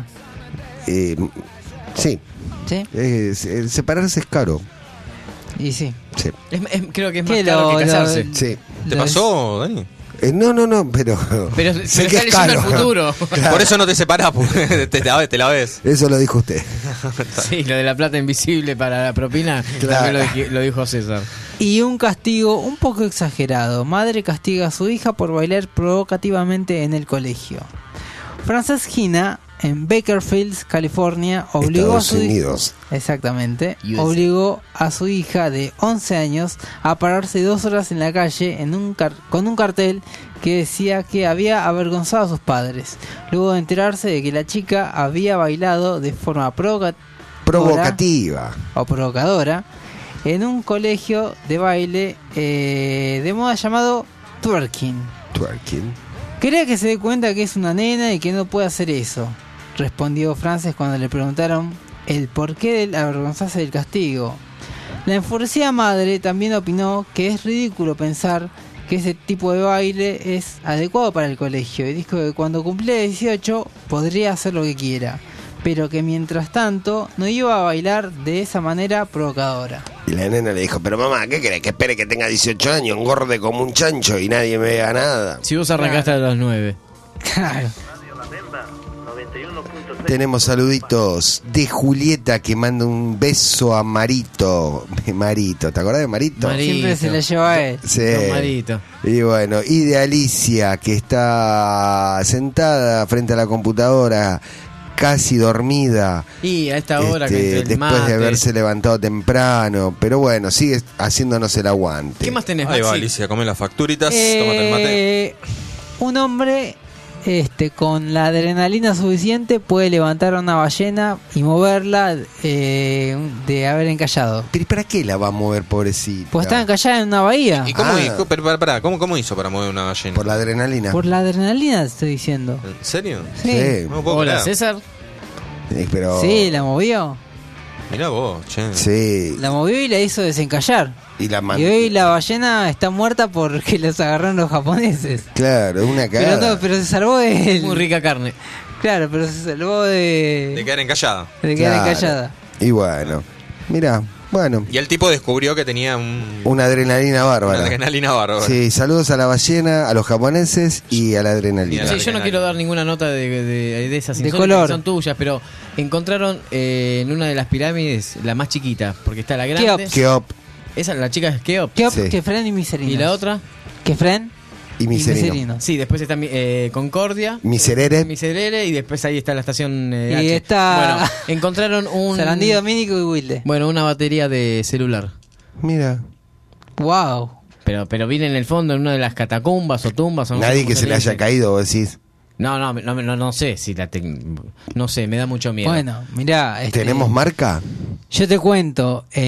Sí. Sí, Separarse es caro. y sí. Sí. Creo que es más ¿Qué caro lo- que casarse. Sí. ¿Te pasó, Dani? No, pero. Pero sé se que está es leyendo el caro. futuro. Claro. Por eso no te separás, porque te la ves. Eso lo dijo usted. Sí, lo de la plata invisible para la propina, Claro. también lo dijo César. Y un castigo un poco exagerado. Madre castiga a su hija por bailar provocativamente en el colegio. Frances Hina, en Bakersfield, California, obligó a Estados su Unidos. Exactamente. USA. Obligó a su hija de 11 años a pararse 2 horas en la calle con un cartel que decía que había avergonzado a sus padres. Luego de enterarse de que la chica había bailado de forma Provocativa. o provocadora en un colegio de baile de moda llamado twerking. Twerking. Quería que se dé cuenta que es una nena y que no puede hacer eso, respondió Frances cuando le preguntaron el porqué del avergonzarse del castigo. La enfurecida madre también opinó que es ridículo pensar que ese tipo de baile es adecuado para el colegio y dijo que cuando cumpliera 18 podría hacer lo que quiera, pero que mientras tanto no iba a bailar de esa manera provocadora. Y la nena le dijo, pero mamá, ¿qué querés? Que espere que tenga 18 años, engorde como un chancho y nadie me vea nada. Si vos arrancaste a los 9. Claro. Radio La Bemba 91.3 Tenemos saluditos de Julieta que manda un beso a Marito. Marito, ¿te acordás de Marito? Siempre se la lleva a él. Sí. Don Marito. Y bueno, y de Alicia que está sentada frente a la computadora, casi dormida. Y a esta hora que entre el después mate. de haberse levantado temprano, pero bueno, sigue haciéndonos el aguante. ¿Qué más tenés, Ahí va Maxi? Alicia, come las facturitas, tómate el mate. Un hombre con la adrenalina suficiente puede levantar a una ballena y moverla de haber encallado. ¿Pero para qué la va a mover, pobrecita? Pues está encallada en una bahía. ¿Y cómo, Ah. pero pará, ¿cómo hizo para mover una ballena? Por la adrenalina. Por la adrenalina te estoy diciendo. ¿En serio? Sí. Sí, No puedo Hola, creer. César. pero... Sí, la movió. Mirá vos, che. Sí, La movió y la hizo desencallar. y la Y hoy la ballena está muerta porque los agarraron los japoneses. Claro, es una Pero cagada. no, pero se salvó de él. Muy rica carne. Claro, pero se salvó de De quedar encallada. quedar Claro. encallada. Y bueno, mira, bueno, Y el tipo descubrió que tenía una adrenalina una bárbara. adrenalina bárbara. Sí, saludos a la ballena, a los japoneses y a la adrenalina. Y a la Sí, yo no quiero dar ninguna nota de esas De insólitas color. que son tuyas, pero encontraron en una de las pirámides la más chiquita, porque está la grande. Keops. Keop Esa, la chica es Keops. Keop, Sí. Kefren y Miserino. Y la otra, Kefren y y Miserino. Miserino. sí, después está Concordia. Miserere. Miserere, y después ahí está la estación Y H. está- Bueno, encontraron Sarandí, Domínico y Wilde. Bueno, una batería de celular. Mira, Wow. Pero viene en el fondo en una de las catacumbas o tumbas. O no sé nadie cómo que se le haya dice. caído, vos decís. No sé si no sé, me da mucho miedo. Bueno, mirá. ¿Tenemos marca? Yo te cuento. No,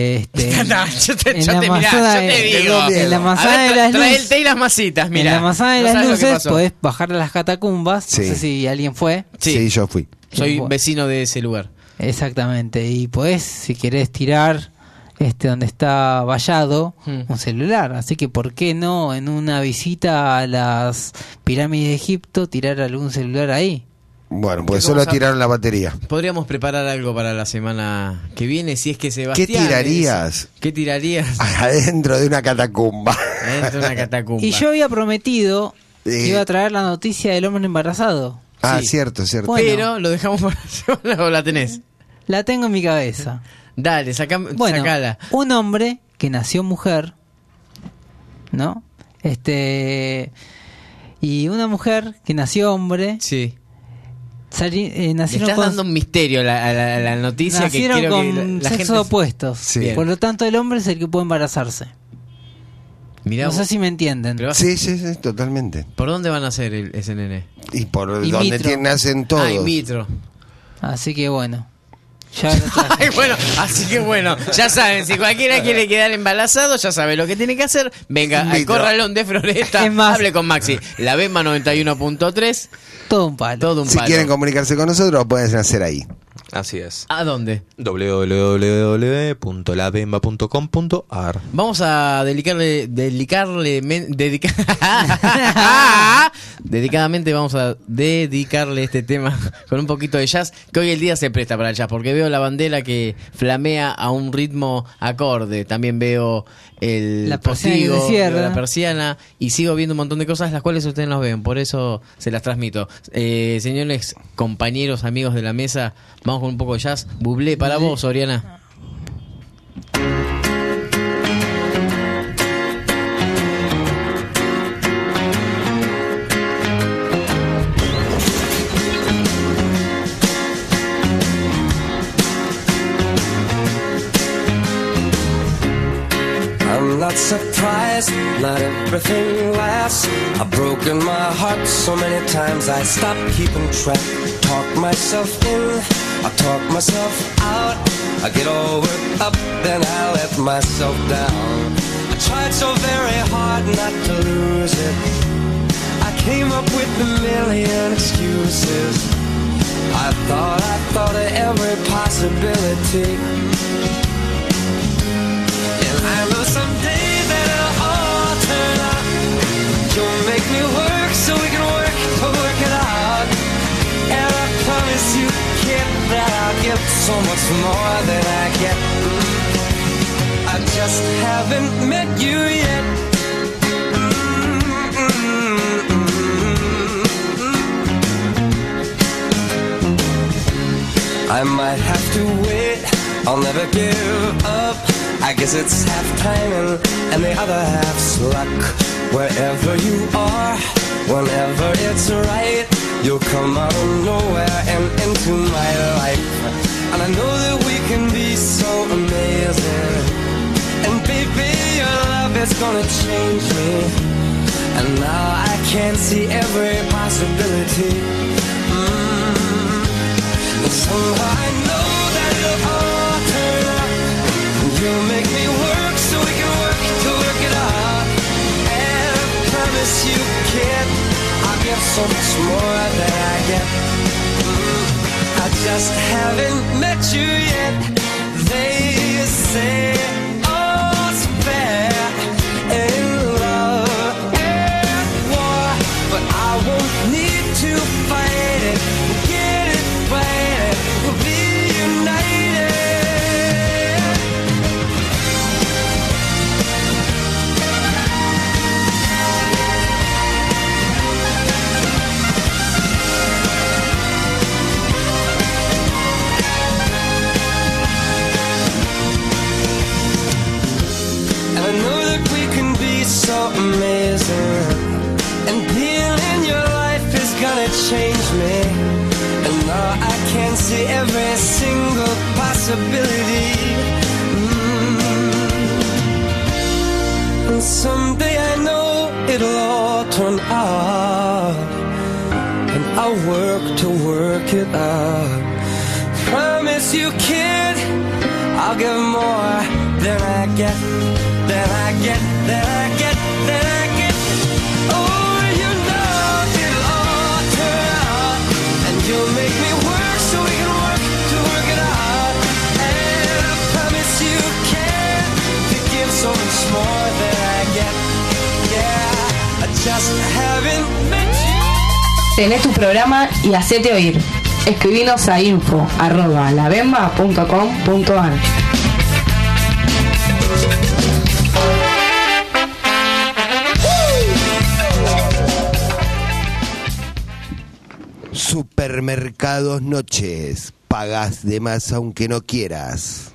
yo te en la digo. en la manzana A ver, de las trae el luces. té y las masitas, mira. En la manzana de No las sabes lo que luces pasó. podés bajar a las catacumbas. Sí. No sé si alguien fue. Sí. Yo fui. Soy Bueno. vecino de ese lugar. Exactamente. Y podés, si querés tirar donde está vallado, un celular. Así que, ¿por qué no en una visita a las pirámides de Egipto tirar algún celular ahí? Bueno, pues ¿Qué solo vamos a- tiraron la batería. Podríamos preparar algo para la semana que viene si es que Sebastián. ¿Qué tirarías? ¿Qué tirarías? Adentro de una catacumba. Dentro de una catacumba. Y yo había prometido que iba a traer la noticia del hombre embarazado. Ah, Sí. cierto, cierto. Bueno. Pero lo dejamos para la semana o la tenés. La tengo en mi cabeza. Dale, Bueno, sacala. un hombre que nació mujer, ¿no? Y una mujer que nació hombre, Sí. Le nacieron estás con, dando un misterio a la noticia que nacieron creo que con la sexos gente... opuestos. Sí. Por lo tanto, el hombre es el que puede embarazarse. Mirá No sé vos, si me entienden. pero vas- Sí, totalmente. ¿Por dónde van a hacer ese nene? Y por In donde vitro. nacen todos. Ah, in vitro. Así que bueno. Ya lo traje. Ay, bueno, así que bueno, ya saben, si cualquiera quiere quedar embarazado, ya sabe lo que tiene que hacer. Venga In al vitro. corralón de Floresta, Es más- hable con Maxi. La Bemba 91.3, Todo un palo. todo un Si palo. quieren comunicarse con nosotros, lo pueden hacer ahí. Así es. ¿A dónde? www.labemba.com.ar. Vamos a dedicadamente vamos a dedicarle este tema con un poquito de jazz, que hoy el día se presta para el jazz, porque veo la bandera que flamea a un ritmo acorde, también veo el La persiana que postigo, se cierra. veo la persiana, y sigo viendo un montón de cosas las cuales ustedes no ven, por eso se las transmito. Señores, compañeros, amigos de la mesa, vamos con un poco de jazz. Bublé para vos, Oriana. I'm not surprised, not everything lasts. I've broken my heart so many times I stopped keeping track. Talk myself in, I talk myself out. I get all worked up, then I let myself down. I tried so very hard not to lose it. I came up with a million excuses. I thought of every possibility. And I know someday that it'll all turn out. You'll make me work so we can work to work it out. And I promise you, kid, that I'll give so much more than I get. I just haven't met you yet. I might have to wait, I'll never give up. I guess it's half timing and the other half's luck. Wherever you are, whenever it's right, you'll come out of nowhere and into my life. And I know that we can be so amazing. And baby, your love is gonna change me. And now I can see every possibility. And somehow I know that it'll all turn out. And you'll make me work so we can work to work it out. And I promise you, kid, I'll give so much more than I get. I just haven't met you yet. They say all's fair in love and war, but I won't need to fight it. Get it right, we'll be united. And I know that we can be so amazing. And being in your life is gonna change me. And now I can see every single possibility. And someday I know it'll all turn out. And I'll work to work it out. Promise you, kid, I'll give more than I get, than I get, than I get, than I get. Oh, you know it'll all turn out. And you'll make me work so we can work to work it out. And I promise you can to give so much more than I get. Yeah, I just haven't met you. Tenés tu programa y hacete oír. Escribinos a info@labemba.com.ar. Supermercados Noches. Pagas de más aunque no quieras.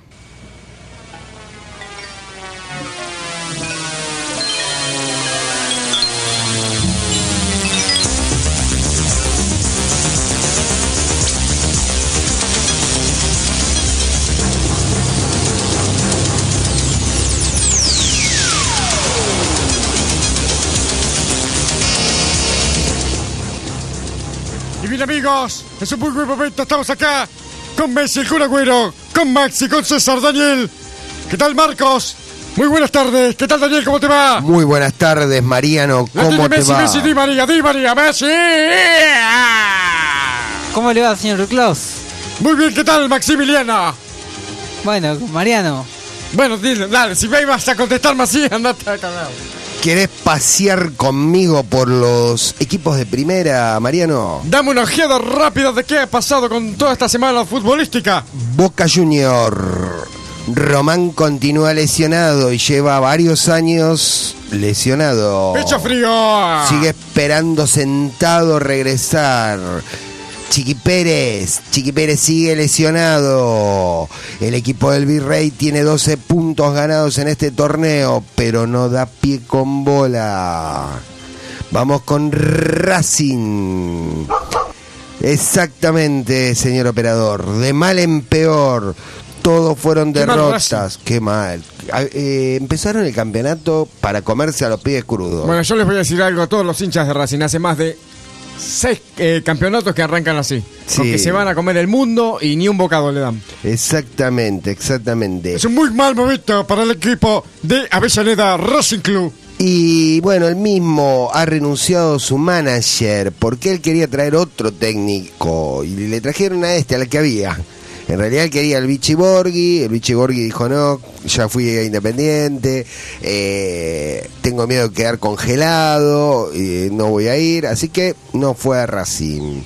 Y bien, amigos, es un muy buen momento. Estamos acá con Messi, el Kun Agüero, con Maxi, con César, Daniel. ¿Qué tal, Marcos? Muy buenas tardes. ¿Qué tal, Daniel? ¿Cómo te va? Muy buenas tardes, Mariano. La ¿Cómo tiene te Messi, va? Messi, Di María, Messi. ¿Cómo le va, señor Klaus? Muy bien, ¿qué tal, Maximiliano? Bueno, Mariano. Bueno, dile, dale, si me vas a contestarme así, andate a cagar. ¿Querés pasear conmigo por los equipos de primera, Mariano? Dame una ojeada rápida de qué ha pasado con toda esta semana futbolística. Boca Junior. Román continúa lesionado y lleva varios años lesionado. ¡Pecho frío! Sigue esperando sentado regresar. Chiqui Pérez sigue lesionado. El equipo del Virrey tiene 12 puntos ganados en este torneo, pero no da pie con bola. Vamos con Racing. Exactamente, señor operador. De mal en peor. Todos fueron Qué mal derrotas. Qué mal. Empezaron el campeonato para comerse a los pies crudos. Bueno, yo les voy a decir algo a todos los hinchas de Racing. Hace más de 6 campeonatos que arrancan así. Sí. Porque se van a comer el mundo y ni un bocado le dan. Exactamente. Es un muy mal momento para el equipo de Avellaneda Racing Club. Y bueno, él mismo ha renunciado a su manager porque él quería traer otro técnico y le trajeron a al que había. En realidad él quería al Vichy Borghi. El Vichy Borghi dijo no, ya fui independiente, tengo miedo de quedar congelado, no voy a ir, así que no fue a Racing.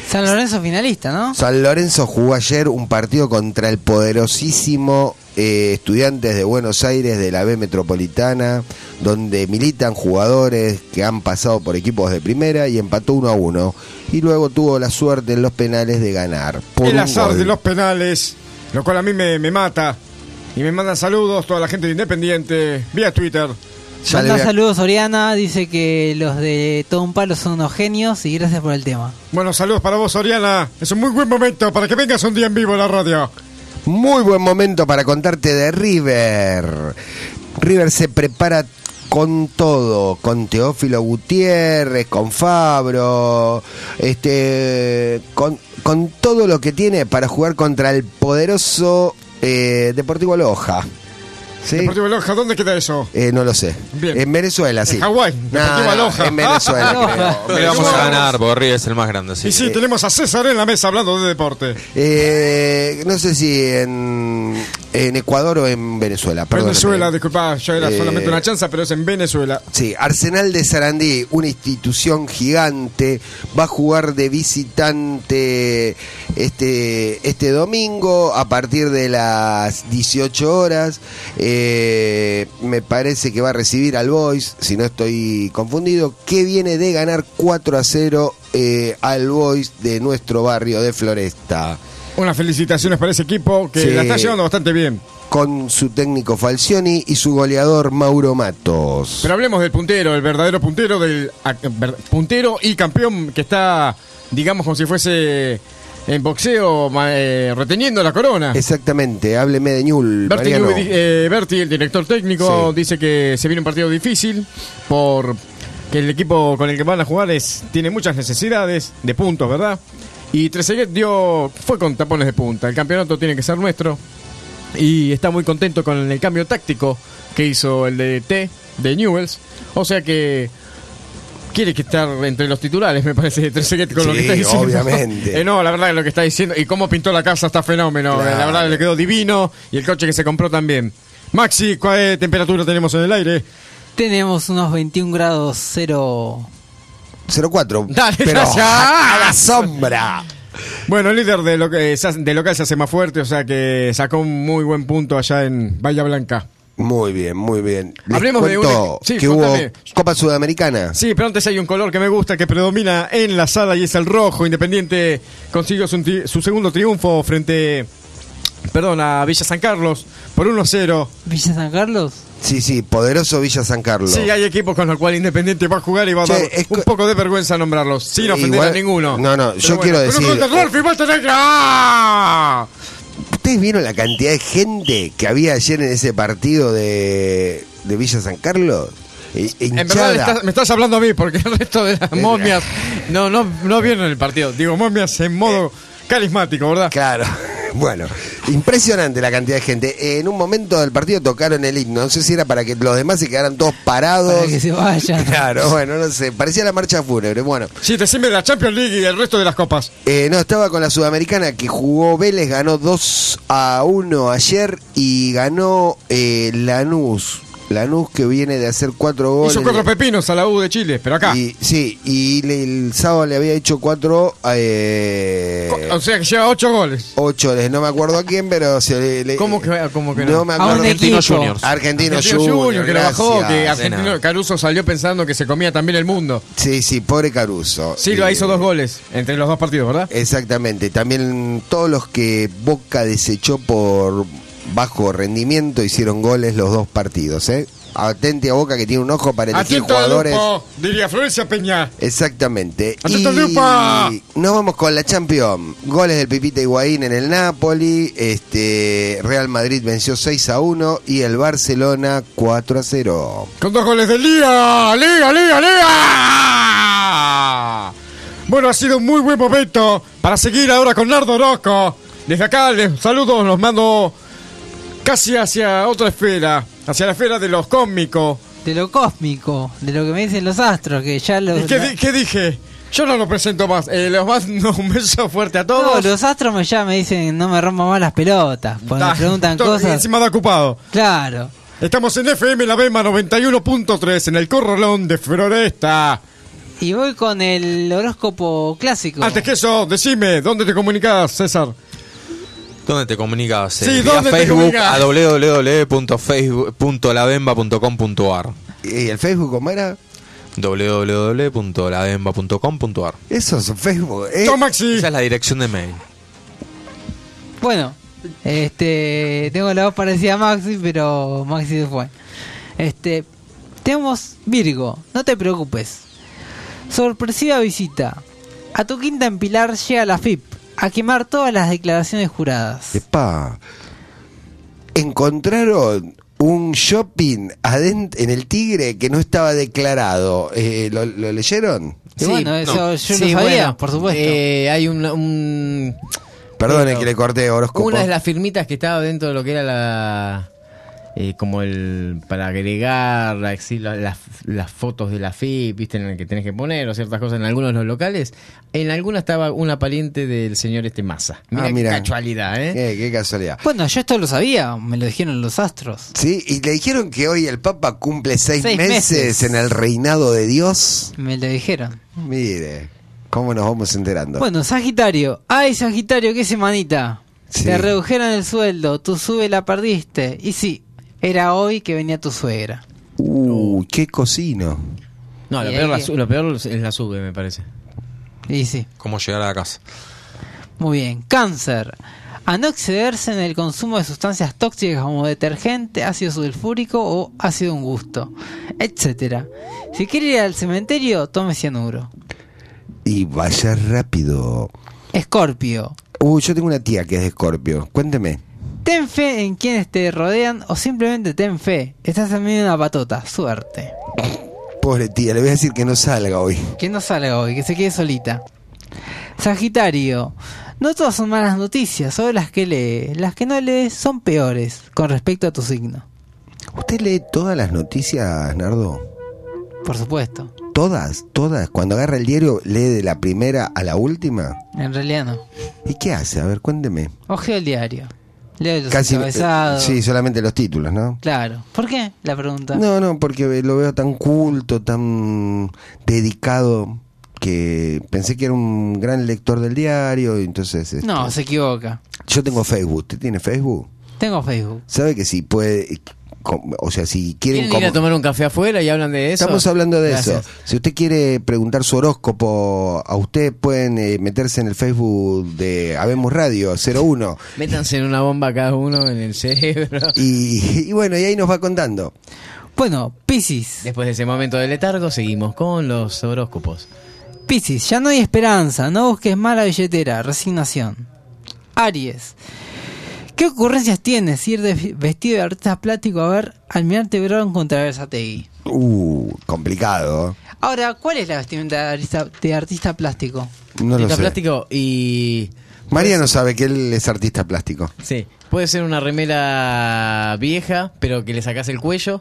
San Lorenzo finalista, ¿no? San Lorenzo jugó ayer un partido contra el poderosísimo Estudiantes de Buenos Aires de la B Metropolitana, donde militan jugadores que han pasado por equipos de primera y empató 1-1. Y luego tuvo la suerte en los penales de ganar. Por El un azar gol. de los penales, lo cual a mí me mata. Y me mandan saludos toda la gente de Independiente vía Twitter. Ya le Manda voy a- saludos Oriana, dice que los de Todo un Palo son unos genios y gracias por el tema. Bueno, saludos para vos, Oriana. Es un muy buen momento para que vengas un día en vivo a la radio. Muy buen momento para contarte de River. River se prepara con todo, con Teófilo Gutiérrez, con Fabro, con todo lo que tiene para jugar contra el poderoso Deportivo Loja. ¿Sí? Deportivo Loja, ¿dónde queda eso? No lo sé. Bien. En Venezuela, sí. En Hawái, Deportivo Loja. En Venezuela, Loja. creo. Le vamos a ganar, porque River es el más grande. Y sí, tenemos a César en la mesa hablando de deporte. No sé si en Ecuador o en Venezuela. Perdóname. Venezuela, disculpa, yo era Eh, solamente una chanza, pero es en Venezuela. Sí, Arsenal de Sarandí, una institución gigante, va a jugar de visitante este domingo a partir de las 18 horas. Me parece que va a recibir al Boys, si no estoy confundido, que viene de ganar 4-0 al Boys de nuestro barrio de Floresta, Unas felicitaciones para ese equipo que Sí. la está llevando bastante bien. con su técnico Falcioni y su goleador Mauro Matos. Pero hablemos del puntero, el verdadero puntero, puntero y campeón que está, digamos, como si fuese en boxeo reteniendo la corona. Exactamente, hábleme de Ñul, Berti, Mariano. Berti, el director técnico, Sí. dice que se viene un partido difícil por que el equipo con el que van a jugar tiene muchas necesidades de puntos, ¿verdad? Y Trezeguet fue con tapones de punta. El campeonato tiene que ser nuestro. Y está muy contento con el cambio táctico que hizo el de Newells. O sea que quiere que estar entre los titulares, me parece, Trezeguet con lo que Sí, está diciendo. obviamente. No, la verdad es lo que está diciendo. Y cómo pintó la casa está fenómeno. Claro. La verdad le quedó divino. Y el coche que se compró también. Maxi, ¿cuál temperatura tenemos en el aire? Tenemos unos 21 grados 0. 0-4. Dale, pero gracias. a la sombra. Bueno, el líder de local se hace más fuerte, o sea que sacó un muy buen punto allá en Bahía Blanca. Muy bien, muy bien. Les Hablemos de cuento sí, que contame. hubo Copa Sudamericana. Sí, pero antes hay un color que me gusta, que predomina en la sala y es el rojo. Independiente consiguió su segundo triunfo frente a Villa San Carlos por 1-0. ¿Villa San Carlos? Sí, poderoso Villa San Carlos. Sí, hay equipos con los cuales Independiente va a jugar y va a Che, dar es un co- poco de vergüenza nombrarlos, sin ofender Igual- a ninguno. No, Pero yo quiero pero decir- con el Rolfi, vos tenés que- ¡Ah! ¿Ustedes vieron la cantidad de gente que había ayer en ese partido de Villa San Carlos? En Hinchada. verdad me estás hablando a mí, porque el resto de las momias no vieron el partido. Digo, momias en modo carismático, ¿verdad? Claro. Bueno, impresionante la cantidad de gente. En un momento del partido tocaron el himno. No sé si era para que los demás se quedaran todos parados. Para que se vayan. Claro, bueno, no sé. Parecía la marcha fúnebre. Bueno, Sí, decime de la Champions League y el resto de las copas. no, estaba con la Sudamericana que jugó Vélez, ganó 2-1 ayer y ganó Lanús. Lanús que viene de hacer 4 goles. Hizo 4 pepinos a la U de Chile, pero acá. El sábado le había hecho 4 O sea que lleva 8 goles. 8, no me acuerdo a quién, pero ¿Cómo que no? No me A acuerdo. un Argentino equipo. Juniors. Argentino Argentino Junior, Junior, que lo bajó, que gracias. Argentino Caruso salió pensando que se comía también el mundo. Sí, pobre Caruso. Silva hizo 2 goles entre los 2 partidos, ¿verdad? Exactamente. También todos los que Boca desechó por bajo rendimiento hicieron goles los 2 partidos, ¿eh? Atente a Boca que tiene un ojo para elegir Atento al jugadores. grupo, diría Florencia Peña. Exactamente. ¡Atento al grupo! Nos vamos con la Champions. Goles del Pipita Higuaín en el Napoli. Real Madrid venció 6-1 y el Barcelona 4-0. Con 2 goles del Liga. ¡Liga! Bueno, ha sido un muy buen momento para seguir ahora con Nardo Orozco. Desde acá les saludo, los mando casi hacia otra esfera, hacia la esfera de los cómicos. De lo cósmico, de lo que me dicen los astros, que ya los... ¿Y qué dije? Yo no lo presento más. Los mando un beso fuerte a No, todos. los astros ya me dicen no me rompan más las pelotas, porque me preguntan Y cosas. encima de ocupado. Claro. Estamos en FM La Bema 91.3 en el Corralón de Floresta. Y voy con el horóscopo clásico. Antes que eso, decime, ¿dónde te comunicás, César? ¿Dónde te comunicas? Sí, Vía ¿dónde te Facebook comunicas? a www.lavemba.com.ar. ¿Y el Facebook cómo era? www.lavemba.com.ar. Eso es Facebook. ¡Chao, Maxi! Esa es la dirección de mail. Bueno, tengo la voz parecida a Maxi, pero Maxi se fue. Tenemos Virgo, no te preocupes. Sorpresiva visita. A tu quinta en Pilar llega la FIP a quemar todas las declaraciones juradas. Epa. Encontraron un shopping en el Tigre que no estaba declarado. ¿Lo leyeron? Y bueno, eso no. yo Sí, lo sabía, bueno, por supuesto. Hay un Perdone Pero que le corté horóscopo. una de las firmitas que estaba dentro de lo que era la como el para agregar las fotos de la FIP, viste, en el que tenés que poner o ciertas cosas en algunos de los locales. En alguna estaba una pariente del señor Massa. Mira qué casualidad, Qué casualidad. Bueno, yo esto lo sabía, me lo dijeron los astros. Sí, y le dijeron que hoy el Papa cumple 6 6 meses en el reinado de Dios. Me lo dijeron. Mire, cómo nos vamos enterando. Bueno, Sagitario. Ay, Sagitario, qué semanita. Sí. Te redujeron el sueldo, tu sube la perdiste. Y sí, era hoy que venía tu suegra. Qué cocino. No, lo Y peor, ahí- lo peor es la sube, me parece. Y sí, ¿Cómo llegar a la casa? muy bien. Cáncer. A no excederse en el consumo de sustancias tóxicas como detergente, ácido sulfúrico o ácido un gusto, etcétera. Si quiere ir al cementerio, tome cianuro. Y vaya rápido. Escorpio. Yo tengo una tía que es de Escorpio. Cuénteme. Ten fe en quienes te rodean o simplemente ten fe. Estás en medio de una patota. Suerte. Pobre tía, le voy a decir que no salga hoy. Que no salga hoy, que se quede solita. Sagitario. No todas son malas noticias, solo las que lee. Las que no lee son peores con respecto a tu signo. ¿Usted lee todas las noticias, Nardo? Por supuesto. Todas. Cuando agarra el diario, lee de la primera a la última. En realidad no. ¿Y qué hace? A ver, cuénteme. Ojeo el diario. Leo los Casi. encabezados. Sí, solamente los títulos, ¿no? Claro. ¿Por qué? La pregunta. No, porque lo veo tan culto, tan dedicado, que pensé que era un gran lector del diario, y entonces... No, se equivoca. Yo tengo Facebook. ¿Usted tiene Facebook? Tengo Facebook. ¿Sabe que si puede... O sea, si quieren... ¿Quieren ir a tomar un café afuera y hablan de eso? Estamos hablando de Gracias. eso. Si usted quiere preguntar su horóscopo a usted, pueden meterse en el Facebook de Habemos Radio 01 Métanse en una bomba cada uno en el cerebro. y bueno, y ahí nos va contando. Bueno, Piscis. Después de ese momento de letargo, seguimos con los horóscopos. Piscis, ya no hay esperanza. No busques más la billetera. Resignación. Aries. ¿Qué ocurrencias tienes ir vestido de artista plástico a ver Almirante Brown contra Versategui? Complicado. Ahora, ¿cuál es la vestimenta de artista plástico? No lo Artista sé. plástico y... María no sabe que él es artista plástico. Sí, puede ser una remera vieja, pero que le sacás el cuello.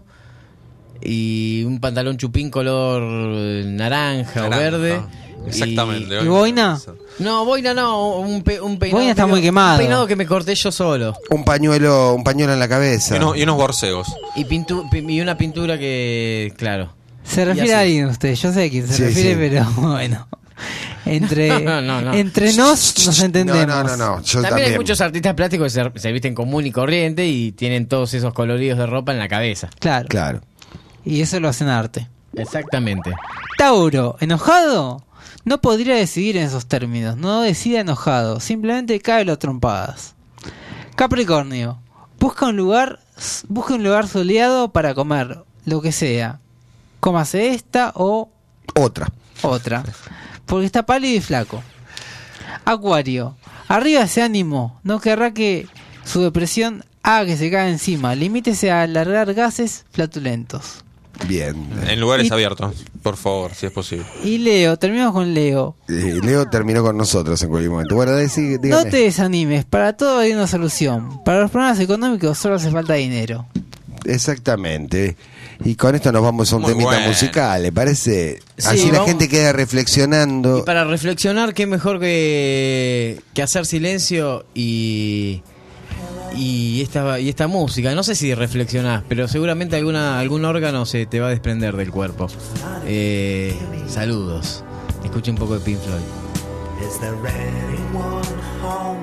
Y un pantalón chupín color naranja o verde. Exactamente. ¿Y boina? No, boina no, un peinado. Boina está muy quemado. Un peinado que me corté yo solo. Un pañuelo en la cabeza. Y unos borcegos. Y una pintura que, claro. Se refiere Y a así. alguien usted, yo sé a quién se Sí, refiere, sí. pero bueno. Entre, No. entre nos entendemos. No. Yo También hay muchos artistas plásticos que se visten común y corriente y tienen todos esos coloridos de ropa en la cabeza. Claro. Claro. Y eso lo hacen arte. Exactamente. Tauro, ¿enojado? No podría decidir en esos términos. No decida enojado. Simplemente cáelo a trompadas. Capricornio, busca un lugar soleado para comer lo que sea. Cómase esta o Otra. otra. Porque está pálido y flaco. Acuario, arriba ese ánimo. No querrá que su depresión haga que se caiga encima. Limítese a alargar gases flatulentos. Bien. En lugares Y- abiertos, por favor, si es posible. Y Leo, terminamos con Leo. Leo terminó con nosotros en cualquier momento. Bueno, dígame. No te desanimes, para todo hay una solución. Para los problemas económicos solo hace falta dinero. Exactamente. Y con esto nos vamos a un Muy temita bueno. musical, ¿le parece? Sí, Así la vamos- gente queda Y reflexionando. para reflexionar, qué mejor que hacer silencio y y esta música. No sé si reflexionás, pero seguramente algún órgano se te va a desprender del cuerpo. Saludos. Escucha un poco de Pink Floyd. Is there anyone home?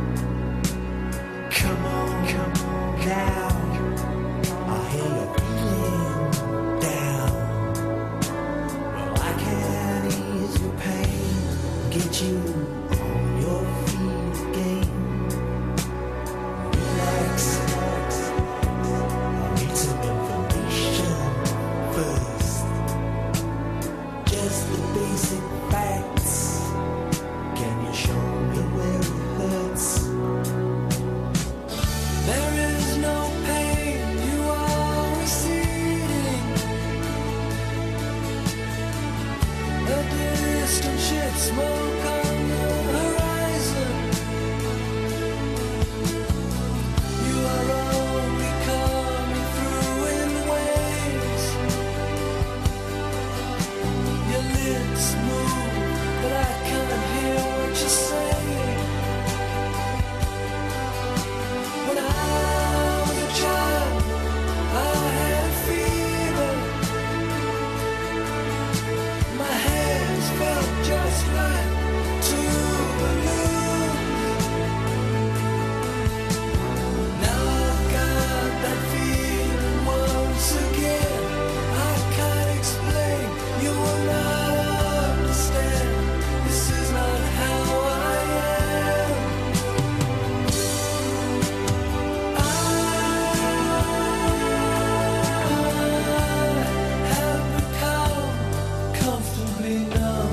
Come on now. I hear you feeling down. Well, I can ease your pain, get you on your feet again. Relax. I need some information first. Just the basic facts. Can you show me where it hurts? There is no pain, you are receding. A distant ship, smoke on the horizon. You are only coming through in waves. Your lips move, but I can't hear what you're saying. When I was a child, I had a fever. My hands felt just like two balloons. Now I've got that feeling once again. I can't explain, you will not understand. This is not how I am. I have become comfortably numb.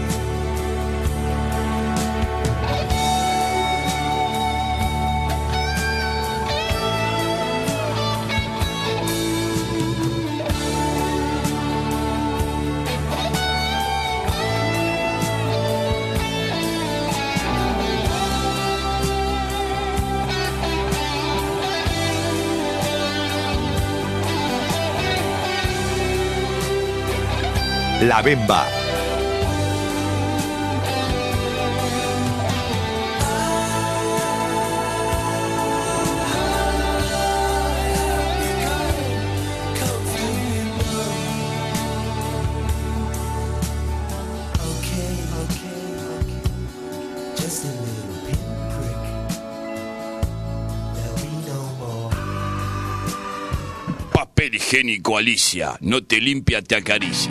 La Bemba. Okay. Just a little pinprick. There'll be no more. Papel higiénico Alicia, no te limpia, te acaricia.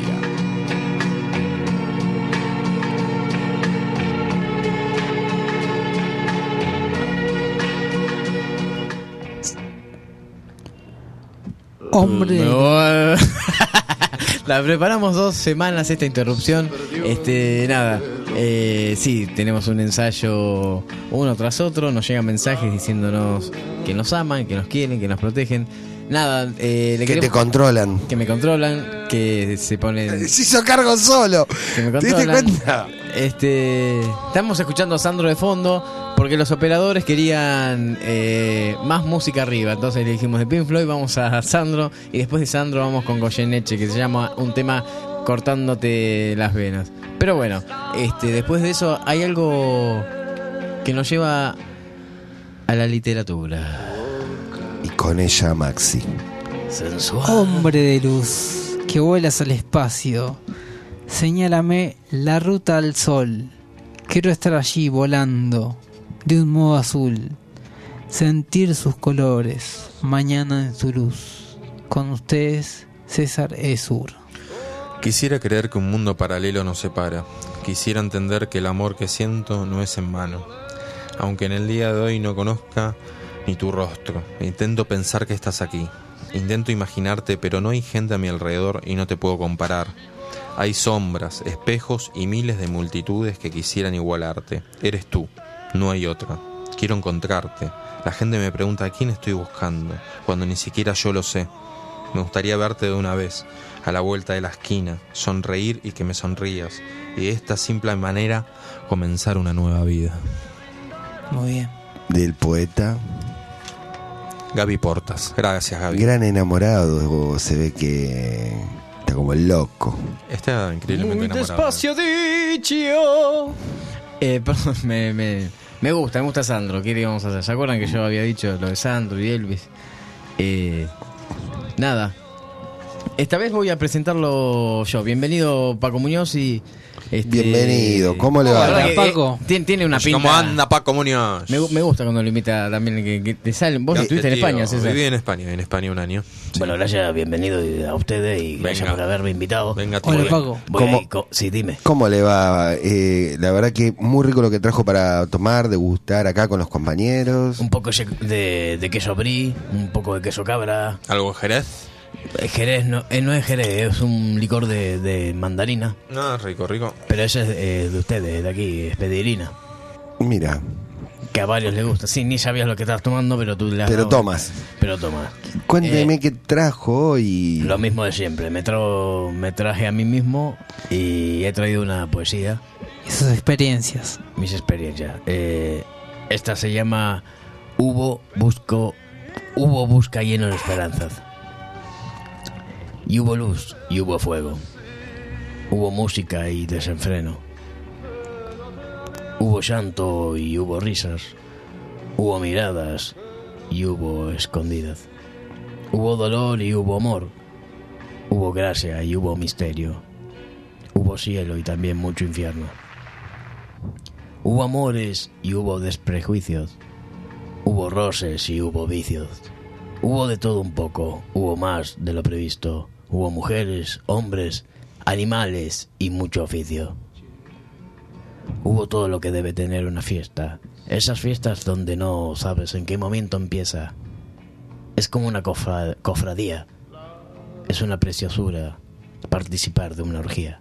Hombre. No. La preparamos 2 semanas esta interrupción. Nada. Sí, tenemos un ensayo uno tras otro. Nos llegan mensajes diciéndonos que nos aman, que nos quieren, que nos protegen. Nada, Que te controlan. Que me controlan, que se ponen. Se hizo cargo solo. Que me ¿Te diste controlan. cuenta? Estamos escuchando a Sandro de fondo porque los operadores querían más música arriba. Entonces le dijimos de Pink Floyd, vamos a Sandro. Y después de Sandro vamos con Goyeneche, que se llama un tema cortándote las venas. Pero bueno, después de eso hay algo que nos lleva a la literatura. Y con ella Maxi. Sensual. Hombre de luz, que vuelas al espacio, señálame la ruta al sol. Quiero estar allí volando, de un modo azul, sentir sus colores, mañana en su luz. Con ustedes, César Esur. Quisiera creer que un mundo paralelo nos separa. Quisiera entender que el amor que siento no es en vano. Aunque en el día de hoy no conozca ni tu rostro, intento pensar que estás aquí. Intento imaginarte, pero no hay gente a mi alrededor y no te puedo comparar. Hay sombras, espejos y miles de multitudes que quisieran igualarte. Eres tú, no hay otra. Quiero encontrarte. La gente me pregunta a quién estoy buscando, cuando ni siquiera yo lo sé. Me gustaría verte de una vez, a la vuelta de la esquina, sonreír y que me sonrías. Y de esta simple manera comenzar una nueva vida. Muy bien. Del poeta Gaby Portas. Gracias, Gaby. gran enamorado. Se ve que está como el loco. Está increíblemente Muy enamorado. despacio dicho. Perdón, Me gusta Sandro. ¿Qué íbamos a hacer? ¿Se acuerdan que yo había dicho lo de Sandro y Elvis? Nada. Esta vez voy a presentarlo yo. Bienvenido, Paco Muñoz y... Bienvenido, ¿cómo le va? Hola, Paco. Tiene una pinta... ¿Cómo anda Paco Muñoz? Me gusta cuando lo invita también, que te salen. Vos estuviste en España, César. Viví en España un año. Sí. Bueno, gracias, bienvenido a ustedes y gracias por haberme invitado. Venga, Hola, Paco. Sí, dime. ¿Cómo le va? La verdad que muy rico lo que trajo para tomar, degustar acá con los compañeros. Un poco de queso brie, un poco de queso cabra. ¿Algo de Jerez? Jerez no es Jerez, es un licor de mandarina. No, rico. Pero ese es de ustedes, de aquí, es pedirina. Mira, Que a varios les gusta. Sí, ni sabías lo que estabas tomando, pero tú le has pero dado- tomas. Pero tomas. Cuénteme qué trajo hoy. Lo mismo de siempre. Me traje a mí mismo y he traído una poesía. Y sus experiencias. Mis experiencias. Esta se llama Hubo busca lleno de esperanzas. Y hubo luz y hubo fuego. Hubo música y desenfreno. Hubo llanto y hubo risas. Hubo miradas y hubo escondidas. Hubo dolor y hubo amor. Hubo gracia y hubo misterio. Hubo cielo y también mucho infierno. Hubo amores y hubo desprejuicios. Hubo roces y hubo vicios. Hubo de todo un poco. Hubo más de lo previsto. Hubo mujeres, hombres, animales y mucho oficio. Hubo todo lo que debe tener una fiesta. Esas fiestas donde no sabes en qué momento empieza. Es como una cofradía. Es una preciosura participar de una orgía.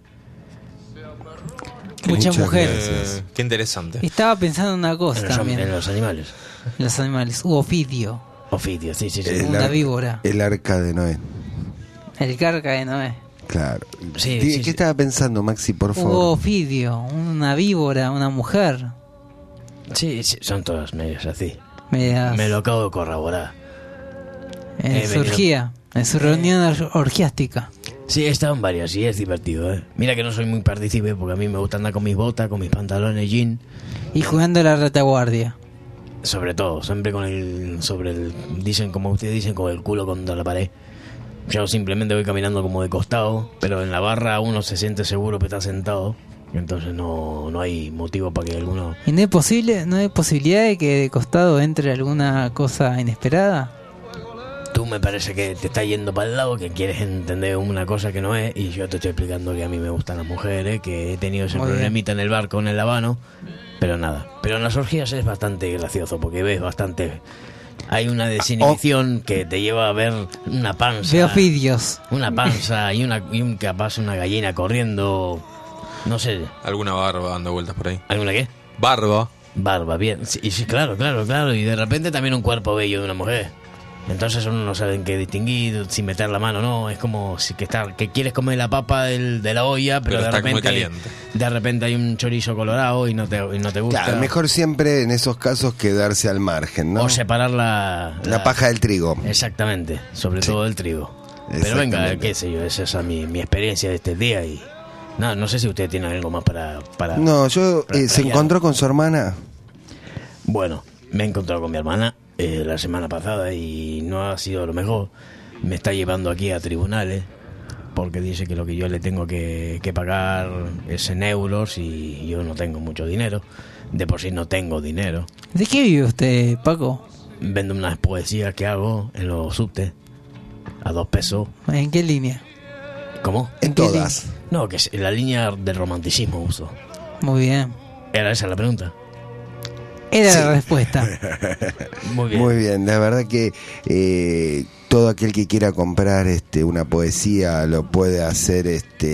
Muchas mujeres. gracias. Qué interesante. Estaba pensando en una cosa En los, también. en los animales. Los animales. Hubo ofidio. Oficio, sí. Una víbora. El arca de Noé. El carca de Noé. Claro. Sí, ¿Qué sí. estaba pensando, Maxi, por Hubo favor? ofidio. Una víbora. Una mujer. Sí, son todas medias así. Medias Me lo acabo de corroborar. en he su venido- orgía. En su reunión orgiástica. Sí, he estado en varias y es divertido, ¿eh? Mira que no soy muy partícipe porque a mí me gusta andar con mis botas, con mis pantalones jean. Y jugando a la retaguardia. Sobre todo, siempre dicen, como ustedes dicen, con el culo contra la pared. Yo simplemente voy caminando como de costado, pero en la barra uno se siente seguro que está sentado. Y entonces no hay motivo para que alguno... ¿Y no hay posibilidad de que de costado entre alguna cosa inesperada? Tú me parece que te está yendo para el lado, que quieres entender una cosa que no es, y yo te estoy explicando que a mí me gustan las mujeres, que he tenido ese Muy bien. problemita en el bar con el habano, pero nada. Pero en las orgías es bastante gracioso, porque ves bastante... Hay una desinhibición que te lleva a ver una panza... Veo ofidios. Una panza y capaz una gallina corriendo... No sé, ¿Alguna barba dando vueltas por ahí? ¿alguna qué? Barba. Barba, bien. Sí, claro. Y de repente también un cuerpo bello de una mujer. Entonces uno no sabe en qué distinguir, si meter la mano o no. Es como si que quieres comer la papa de la olla, pero de está muy repente caliente. de repente hay un chorizo colorado y no te gusta. Claro, mejor siempre en esos casos quedarse al margen, ¿no? O separar la paja del trigo. Exactamente, sobre Sí. todo el trigo. Pero venga, Exactamente. qué sé yo, esa es mi experiencia de este día y... No sé si usted tiene algo más para No, yo para se explayar. encontró con su hermana. Bueno, me he encontrado con mi hermana la semana pasada y no ha sido lo mejor. Me está llevando aquí a tribunales porque dice que lo que yo le tengo que pagar es en euros y yo no tengo mucho dinero. De por sí no tengo dinero. ¿De qué vive usted, Paco? Vendo unas poesías que hago en los subtes a 2 pesos. ¿En qué línea? ¿Cómo? En todas. No, que es la línea del romanticismo uso. Muy bien. ¿Era esa la pregunta? Era Sí. la respuesta. Muy bien. Muy bien, la verdad que todo aquel que quiera comprar una poesía lo puede hacer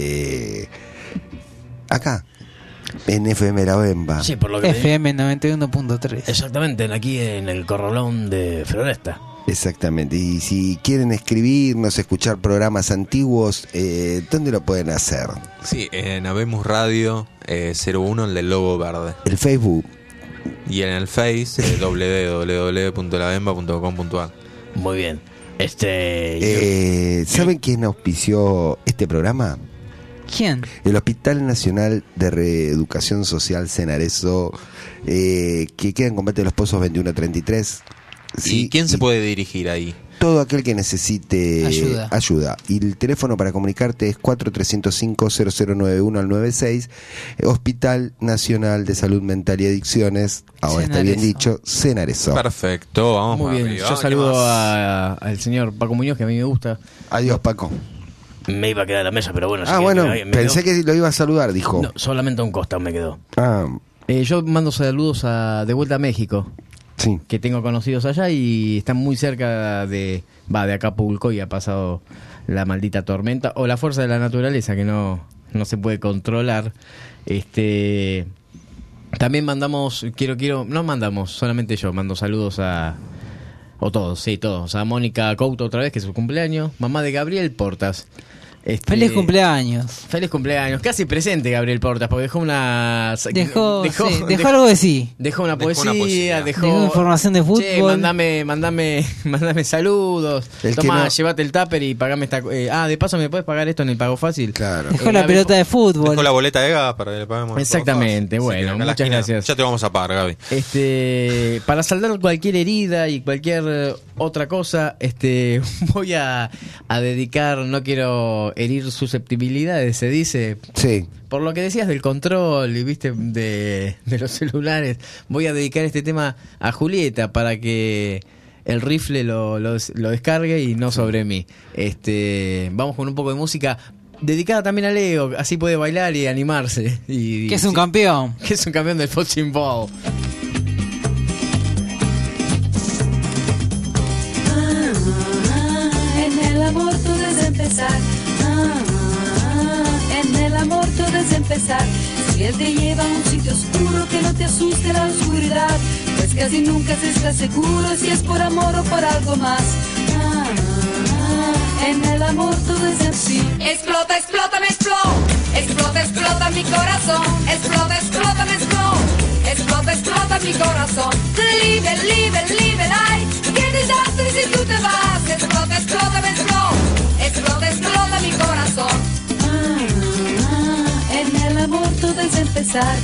acá, en FM La Bemba. Sí, por lo que... FM 91.3. Exactamente, aquí en el corralón de Floresta. Exactamente, y si quieren escribirnos, escuchar programas antiguos, ¿dónde lo pueden hacer? Sí, en Habemos Radio 01, el del logo verde. El Facebook. Y en el Face, www.labemba.com.ar. Muy bien. ¿Saben quién auspició este programa? ¿Quién? El Hospital Nacional de Reeducación Social Cenarezo, que queda en Combate de los Pozos 2133. ¿Y quién se puede dirigir ahí? Todo aquel que necesite Ayuda. Y el teléfono para comunicarte es 4305-0091 al 96. Hospital Nacional de Salud Mental y Adicciones, ahora está bien dicho, Cenarezo. Perfecto, vamos Muy bien, arriba. yo ¿Qué saludo más? al señor Paco Muñoz, que a mí me gusta. Adiós, Paco. Me iba a quedar a la mesa, pero bueno. Bueno, pensé que lo iba a saludar, dijo. No, solamente a un costado me quedó. Yo mando saludos de vuelta a México. Sí. Que tengo conocidos allá y están muy cerca de Acapulco, y ha pasado la maldita tormenta o la fuerza de la naturaleza que no se puede controlar. También mandamos, solamente yo mando saludos a todos, a Mónica Couto otra vez, que es su cumpleaños, mamá de Gabriel Portas. Feliz cumpleaños. Feliz cumpleaños. Casi presente Gabriel Portas, porque dejó algo de sí. Dejó una poesía, dejó información de fútbol. Che, mandame saludos. Tomá, llévate el tupper y pagame esta. De paso me puedes pagar esto en el Pago Fácil. Claro. Dejó la pelota de fútbol. Dejó la boleta de gas para que le paguemos. Exactamente, bueno, muchas gracias. Ya te vamos a pagar, Gaby. Para saldar cualquier herida y cualquier otra cosa, voy a dedicar, no quiero herir susceptibilidades, se dice. Sí. Por lo que decías del control y viste de los celulares, voy a dedicar este tema a Julieta para que el rifle lo descargue y no sobre mí. Vamos con un poco de música dedicada también a Leo, así puede bailar y animarse. Que es un campeón. Que es un campeón del Boxing Ball. En el amor tú debes empezar. En el amor tú debes empezar. Si él te lleva a un sitio oscuro, que no te asuste la oscuridad, pues casi nunca se está seguro si es por amor o por algo más. En el amor todo es así. Explota, explota, me explota. Explota, explota mi corazón. Explota, explota, me explota. Explota, explota mi corazón. Libre, libre, libre, ay. Qué desastre si tú te vas. Explota, explota, me explota. Explota, explota mi corazón. En el amor todo es empezar.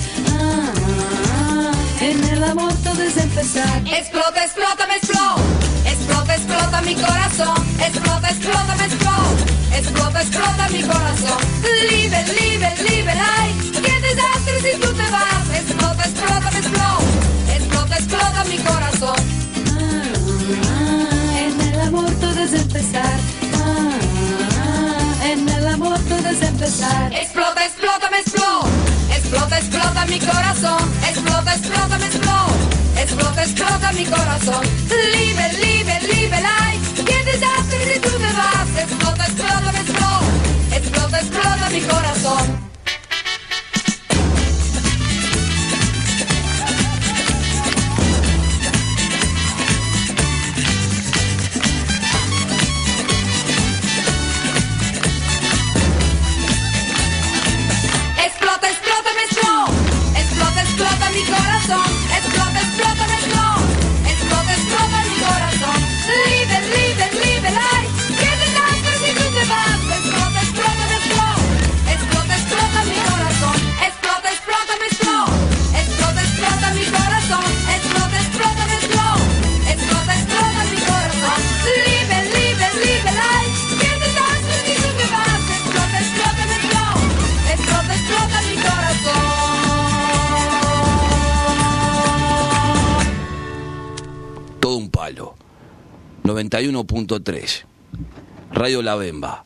En el amor todo es empezar. Explota, explota, me explota. Explota, explota mi corazón. Explota, explota, me explota. Explota, explota mi corazón. Libre, libre, libre, ay. Qué desastre si tú te vas. Explota, explota, me explota. Explota, explota mi corazón. En el amor todo es empezar. En el amor todo es empezar. Explota, explota, me explota. Explota, explota mi corazón. Explota, explota, me explota. Explota, explota mi corazón. Libre, libre, libre, ay. Qué desastre si tú te vas. Explota, explota, me explota. Explota, explota mi corazón. Explota, explota, me explota. Explota, explota mi corazón. Explota, explota, me explota. Explota, explota mi corazón. Libre, libre, libre, ay. Qué desastre si tú te vas. Explota, explota, me explota. Explota, explota mi corazón. Explota, explota, me explota. Explota, explota mi corazón. Explota, explota, me explota. Explota, explota mi corazón. Libre, libre, libre, ay. Qué desastre si tú te vas. Explota, explota, me explota. Explota, explota mi corazón. Todo un palo. 91.3. Radio La Bemba.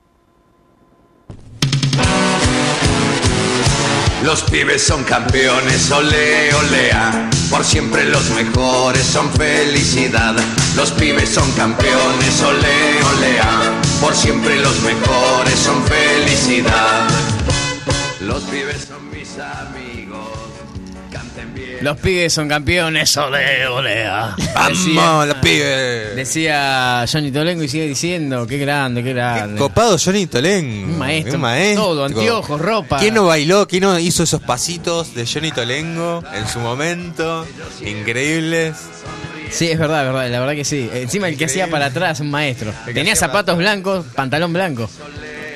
Los pibes son campeones, ole, olea. Por siempre los mejores son felicidad. Los pibes son campeones, ole, olea. Por siempre los mejores son felicidad. Los pibes son mis amigos. Canten bien. Los pibes son campeones, ole, olea. ¡Vamos, los pibes! Decía Johnny Tolengo y sigue diciendo, qué grande, qué grande. Copado Johnny Tolengo. Un maestro, Un maestro. todo, anteojos, ropa. ¿Quién no bailó? ¿Quién no hizo esos pasitos de Johnny Tolengo en su momento? Increíbles. Sí, es verdad, la verdad que sí. Encima el que hacía para atrás, un maestro. Tenía zapatos blancos, pantalón blanco.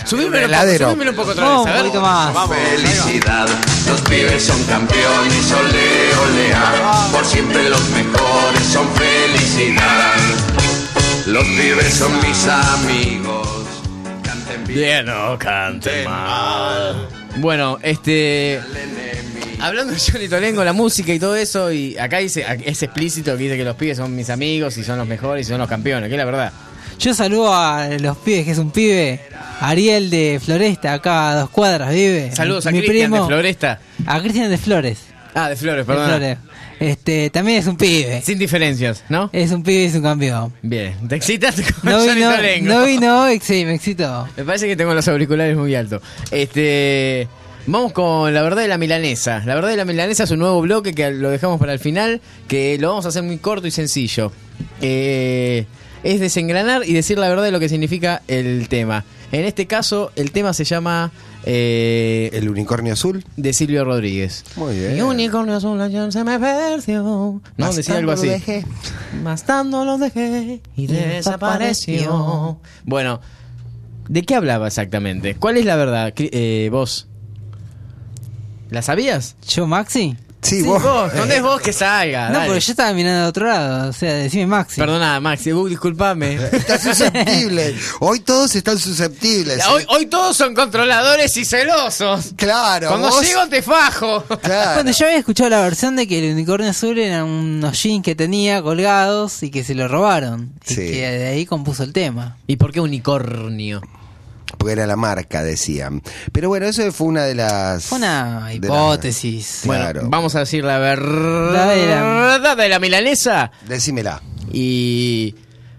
Subímelo un poco otra Vamos, vez, a un ver. poquito más. Felicidad, los pibes son campeones, ole, olea. Por siempre los mejores son felicidad. Los pibes son mis amigos. Canten bien. No canten mal. Bueno, hablando de Johnny Tolengo, la música y todo eso, y acá dice, es explícito que dice que los pibes son mis amigos y son los mejores y son los campeones, que es la verdad. Yo saludo a los pibes, que es un pibe, Ariel de Floresta, acá a 2 cuadras vive. Saludos a Mi Cristian de primo, Floresta. A Cristian de Flores. Ah, de Flores, De perdón. Flores. También es un pibe. Sin diferencias, ¿no? Es un pibe y es un campeón. Bien, te excitaste con No Johnny vino, Tolengo. no vino, sí, me excitó. Me parece que tengo los auriculares muy altos. Vamos con la verdad de la milanesa. La verdad de la milanesa es un nuevo bloque que lo dejamos para el final, que lo vamos a hacer muy corto y sencillo. Es desengranar y decir la verdad de lo que significa el tema. En este caso, el tema se llama El unicornio azul. de Silvio Rodríguez. Muy bien. Mi unicornio azul ayer se me perdió. No, decía algo así. Más tanto lo dejé y desapareció. Bueno, ¿de qué hablaba exactamente? ¿Cuál es la verdad? Vos. ¿La sabías? ¿Yo, Maxi? Sí, vos. vos. ¿Dónde es vos que salga? No, Dale. porque yo estaba mirando de otro lado. O sea, decime Maxi. Perdona, Maxi, disculpame. Estás susceptible. Hoy todos están susceptibles. Hoy todos son controladores y celosos. Claro. Cuando vos- llego te fajo. Claro. Bueno, yo había escuchado la versión de que el unicornio azul eran unos jeans que tenía colgados y que se lo robaron. Y Sí. que de ahí compuso el tema. ¿Y por qué unicornio? Porque era la marca, decían. Pero bueno, eso fue una de las... Fue una de hipótesis. Bueno, Claro. vamos a decir la verdad La de la milanesa. Decímela. Y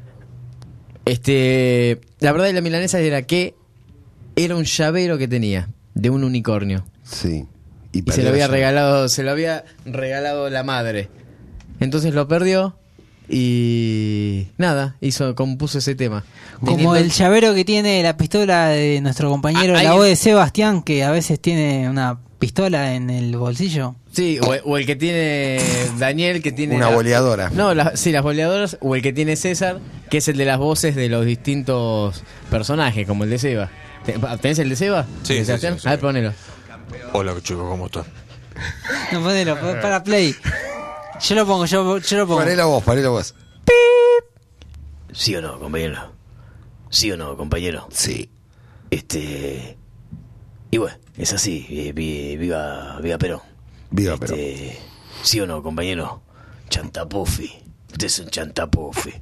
la verdad de la milanesa era que era un llavero que tenía de un unicornio Sí. y se lo había regalado la madre. Entonces lo perdió y nada, compuso ese tema. Como Teniendo- el llavero que tiene la pistola de nuestro compañero, Ah, la ahí- voz de Sebastián, que a veces tiene una pistola en el bolsillo. Sí, o el que tiene Daniel, que tiene... Una boleadora. No, sí, las boleadoras, o el que tiene César, que es el de las voces de los distintos personajes, como el de Seba. ¿Tenés el de Seba? Sí, ¿De sí, Sebastián? sí, sí. A ver, ponelo. Hola chicos, ¿cómo están? No, ponelo, para play. Yo lo pongo, yo lo pongo. Ponelo vos. ¿Sí o no, compañero? ¿Sí o no, compañero? Sí. Y bueno, es así, viva Perón. Viva Perón. ¿Sí o no, compañero? Chantapufi. Usted es un chantapufi.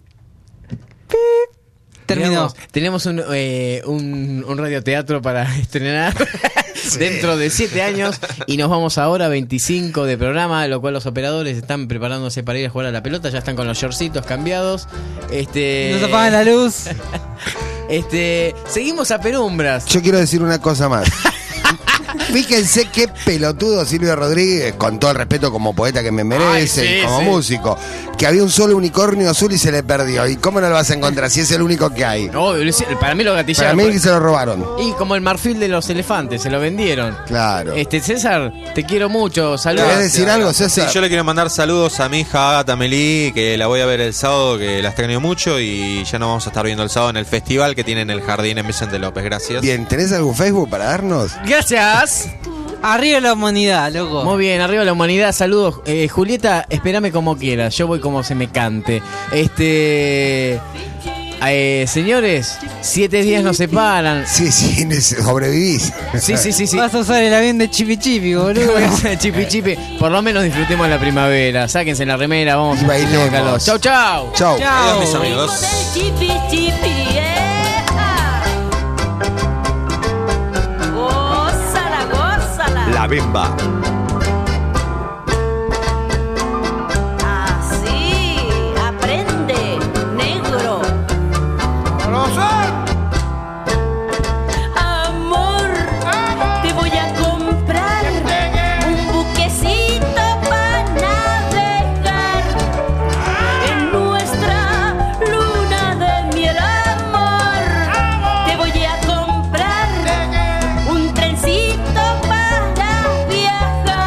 Terminó. Tenemos un radioteatro para estrenar dentro de 7 años y nos vamos ahora a 25 de programa, lo cual los operadores están preparándose para ir a jugar a la pelota, ya están con los shortcitos cambiados. Nos apagan la luz. Seguimos a penumbras. Yo quiero decir una cosa más. Fíjense qué pelotudo Silvio Rodríguez, con todo el respeto como poeta que me merece, Ay, sí, y como sí. músico, que había un solo unicornio azul y se le perdió. ¿Y cómo no lo vas a encontrar si es el único que hay? Oh, para mí lo Para gatillaron. mí que se lo robaron. Y como el marfil de los elefantes, se lo vendieron. Claro. César, te quiero mucho, saludos. ¿Querés decir algo, César? Sí, yo le quiero mandar saludos a mi hija Agatha Melí, que la voy a ver el sábado, que la extraño mucho y ya nos vamos a estar viendo el sábado en el festival que tiene en el jardín en Vicente López. Gracias. Bien, ¿tenés algún Facebook para darnos? Gracias. Arriba la humanidad, loco. Muy bien, arriba la humanidad, saludos. Julieta, espérame como quieras, yo voy como se me cante. Señores, 7 días nos separan. Sí, sobrevivís. Sí. Vas a usar el avión de Chipi Chipi, boludo. Chipi chipi, por lo menos disfrutemos la primavera. Sáquense la remera, vamos Y bailemos. a calor. Chau, chau. Chau. Adiós, mis amigos. Chipi, chipi, gózala, gózala. La Bemba. Así, aprende, negro. Amor, te voy a comprar un buquecito para navegar en nuestra luna de miel, amor. Te voy a comprar un trencito para viajar.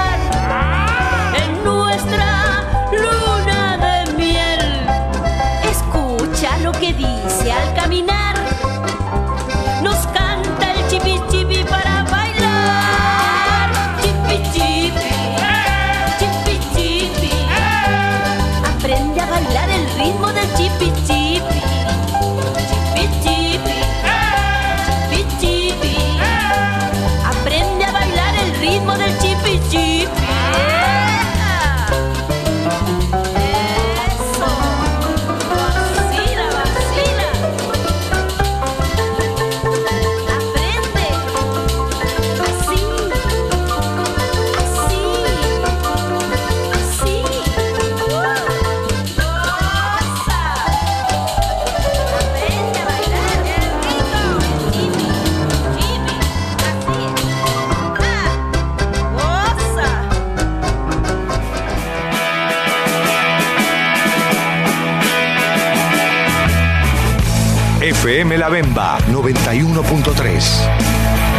FM La Bemba 91.3.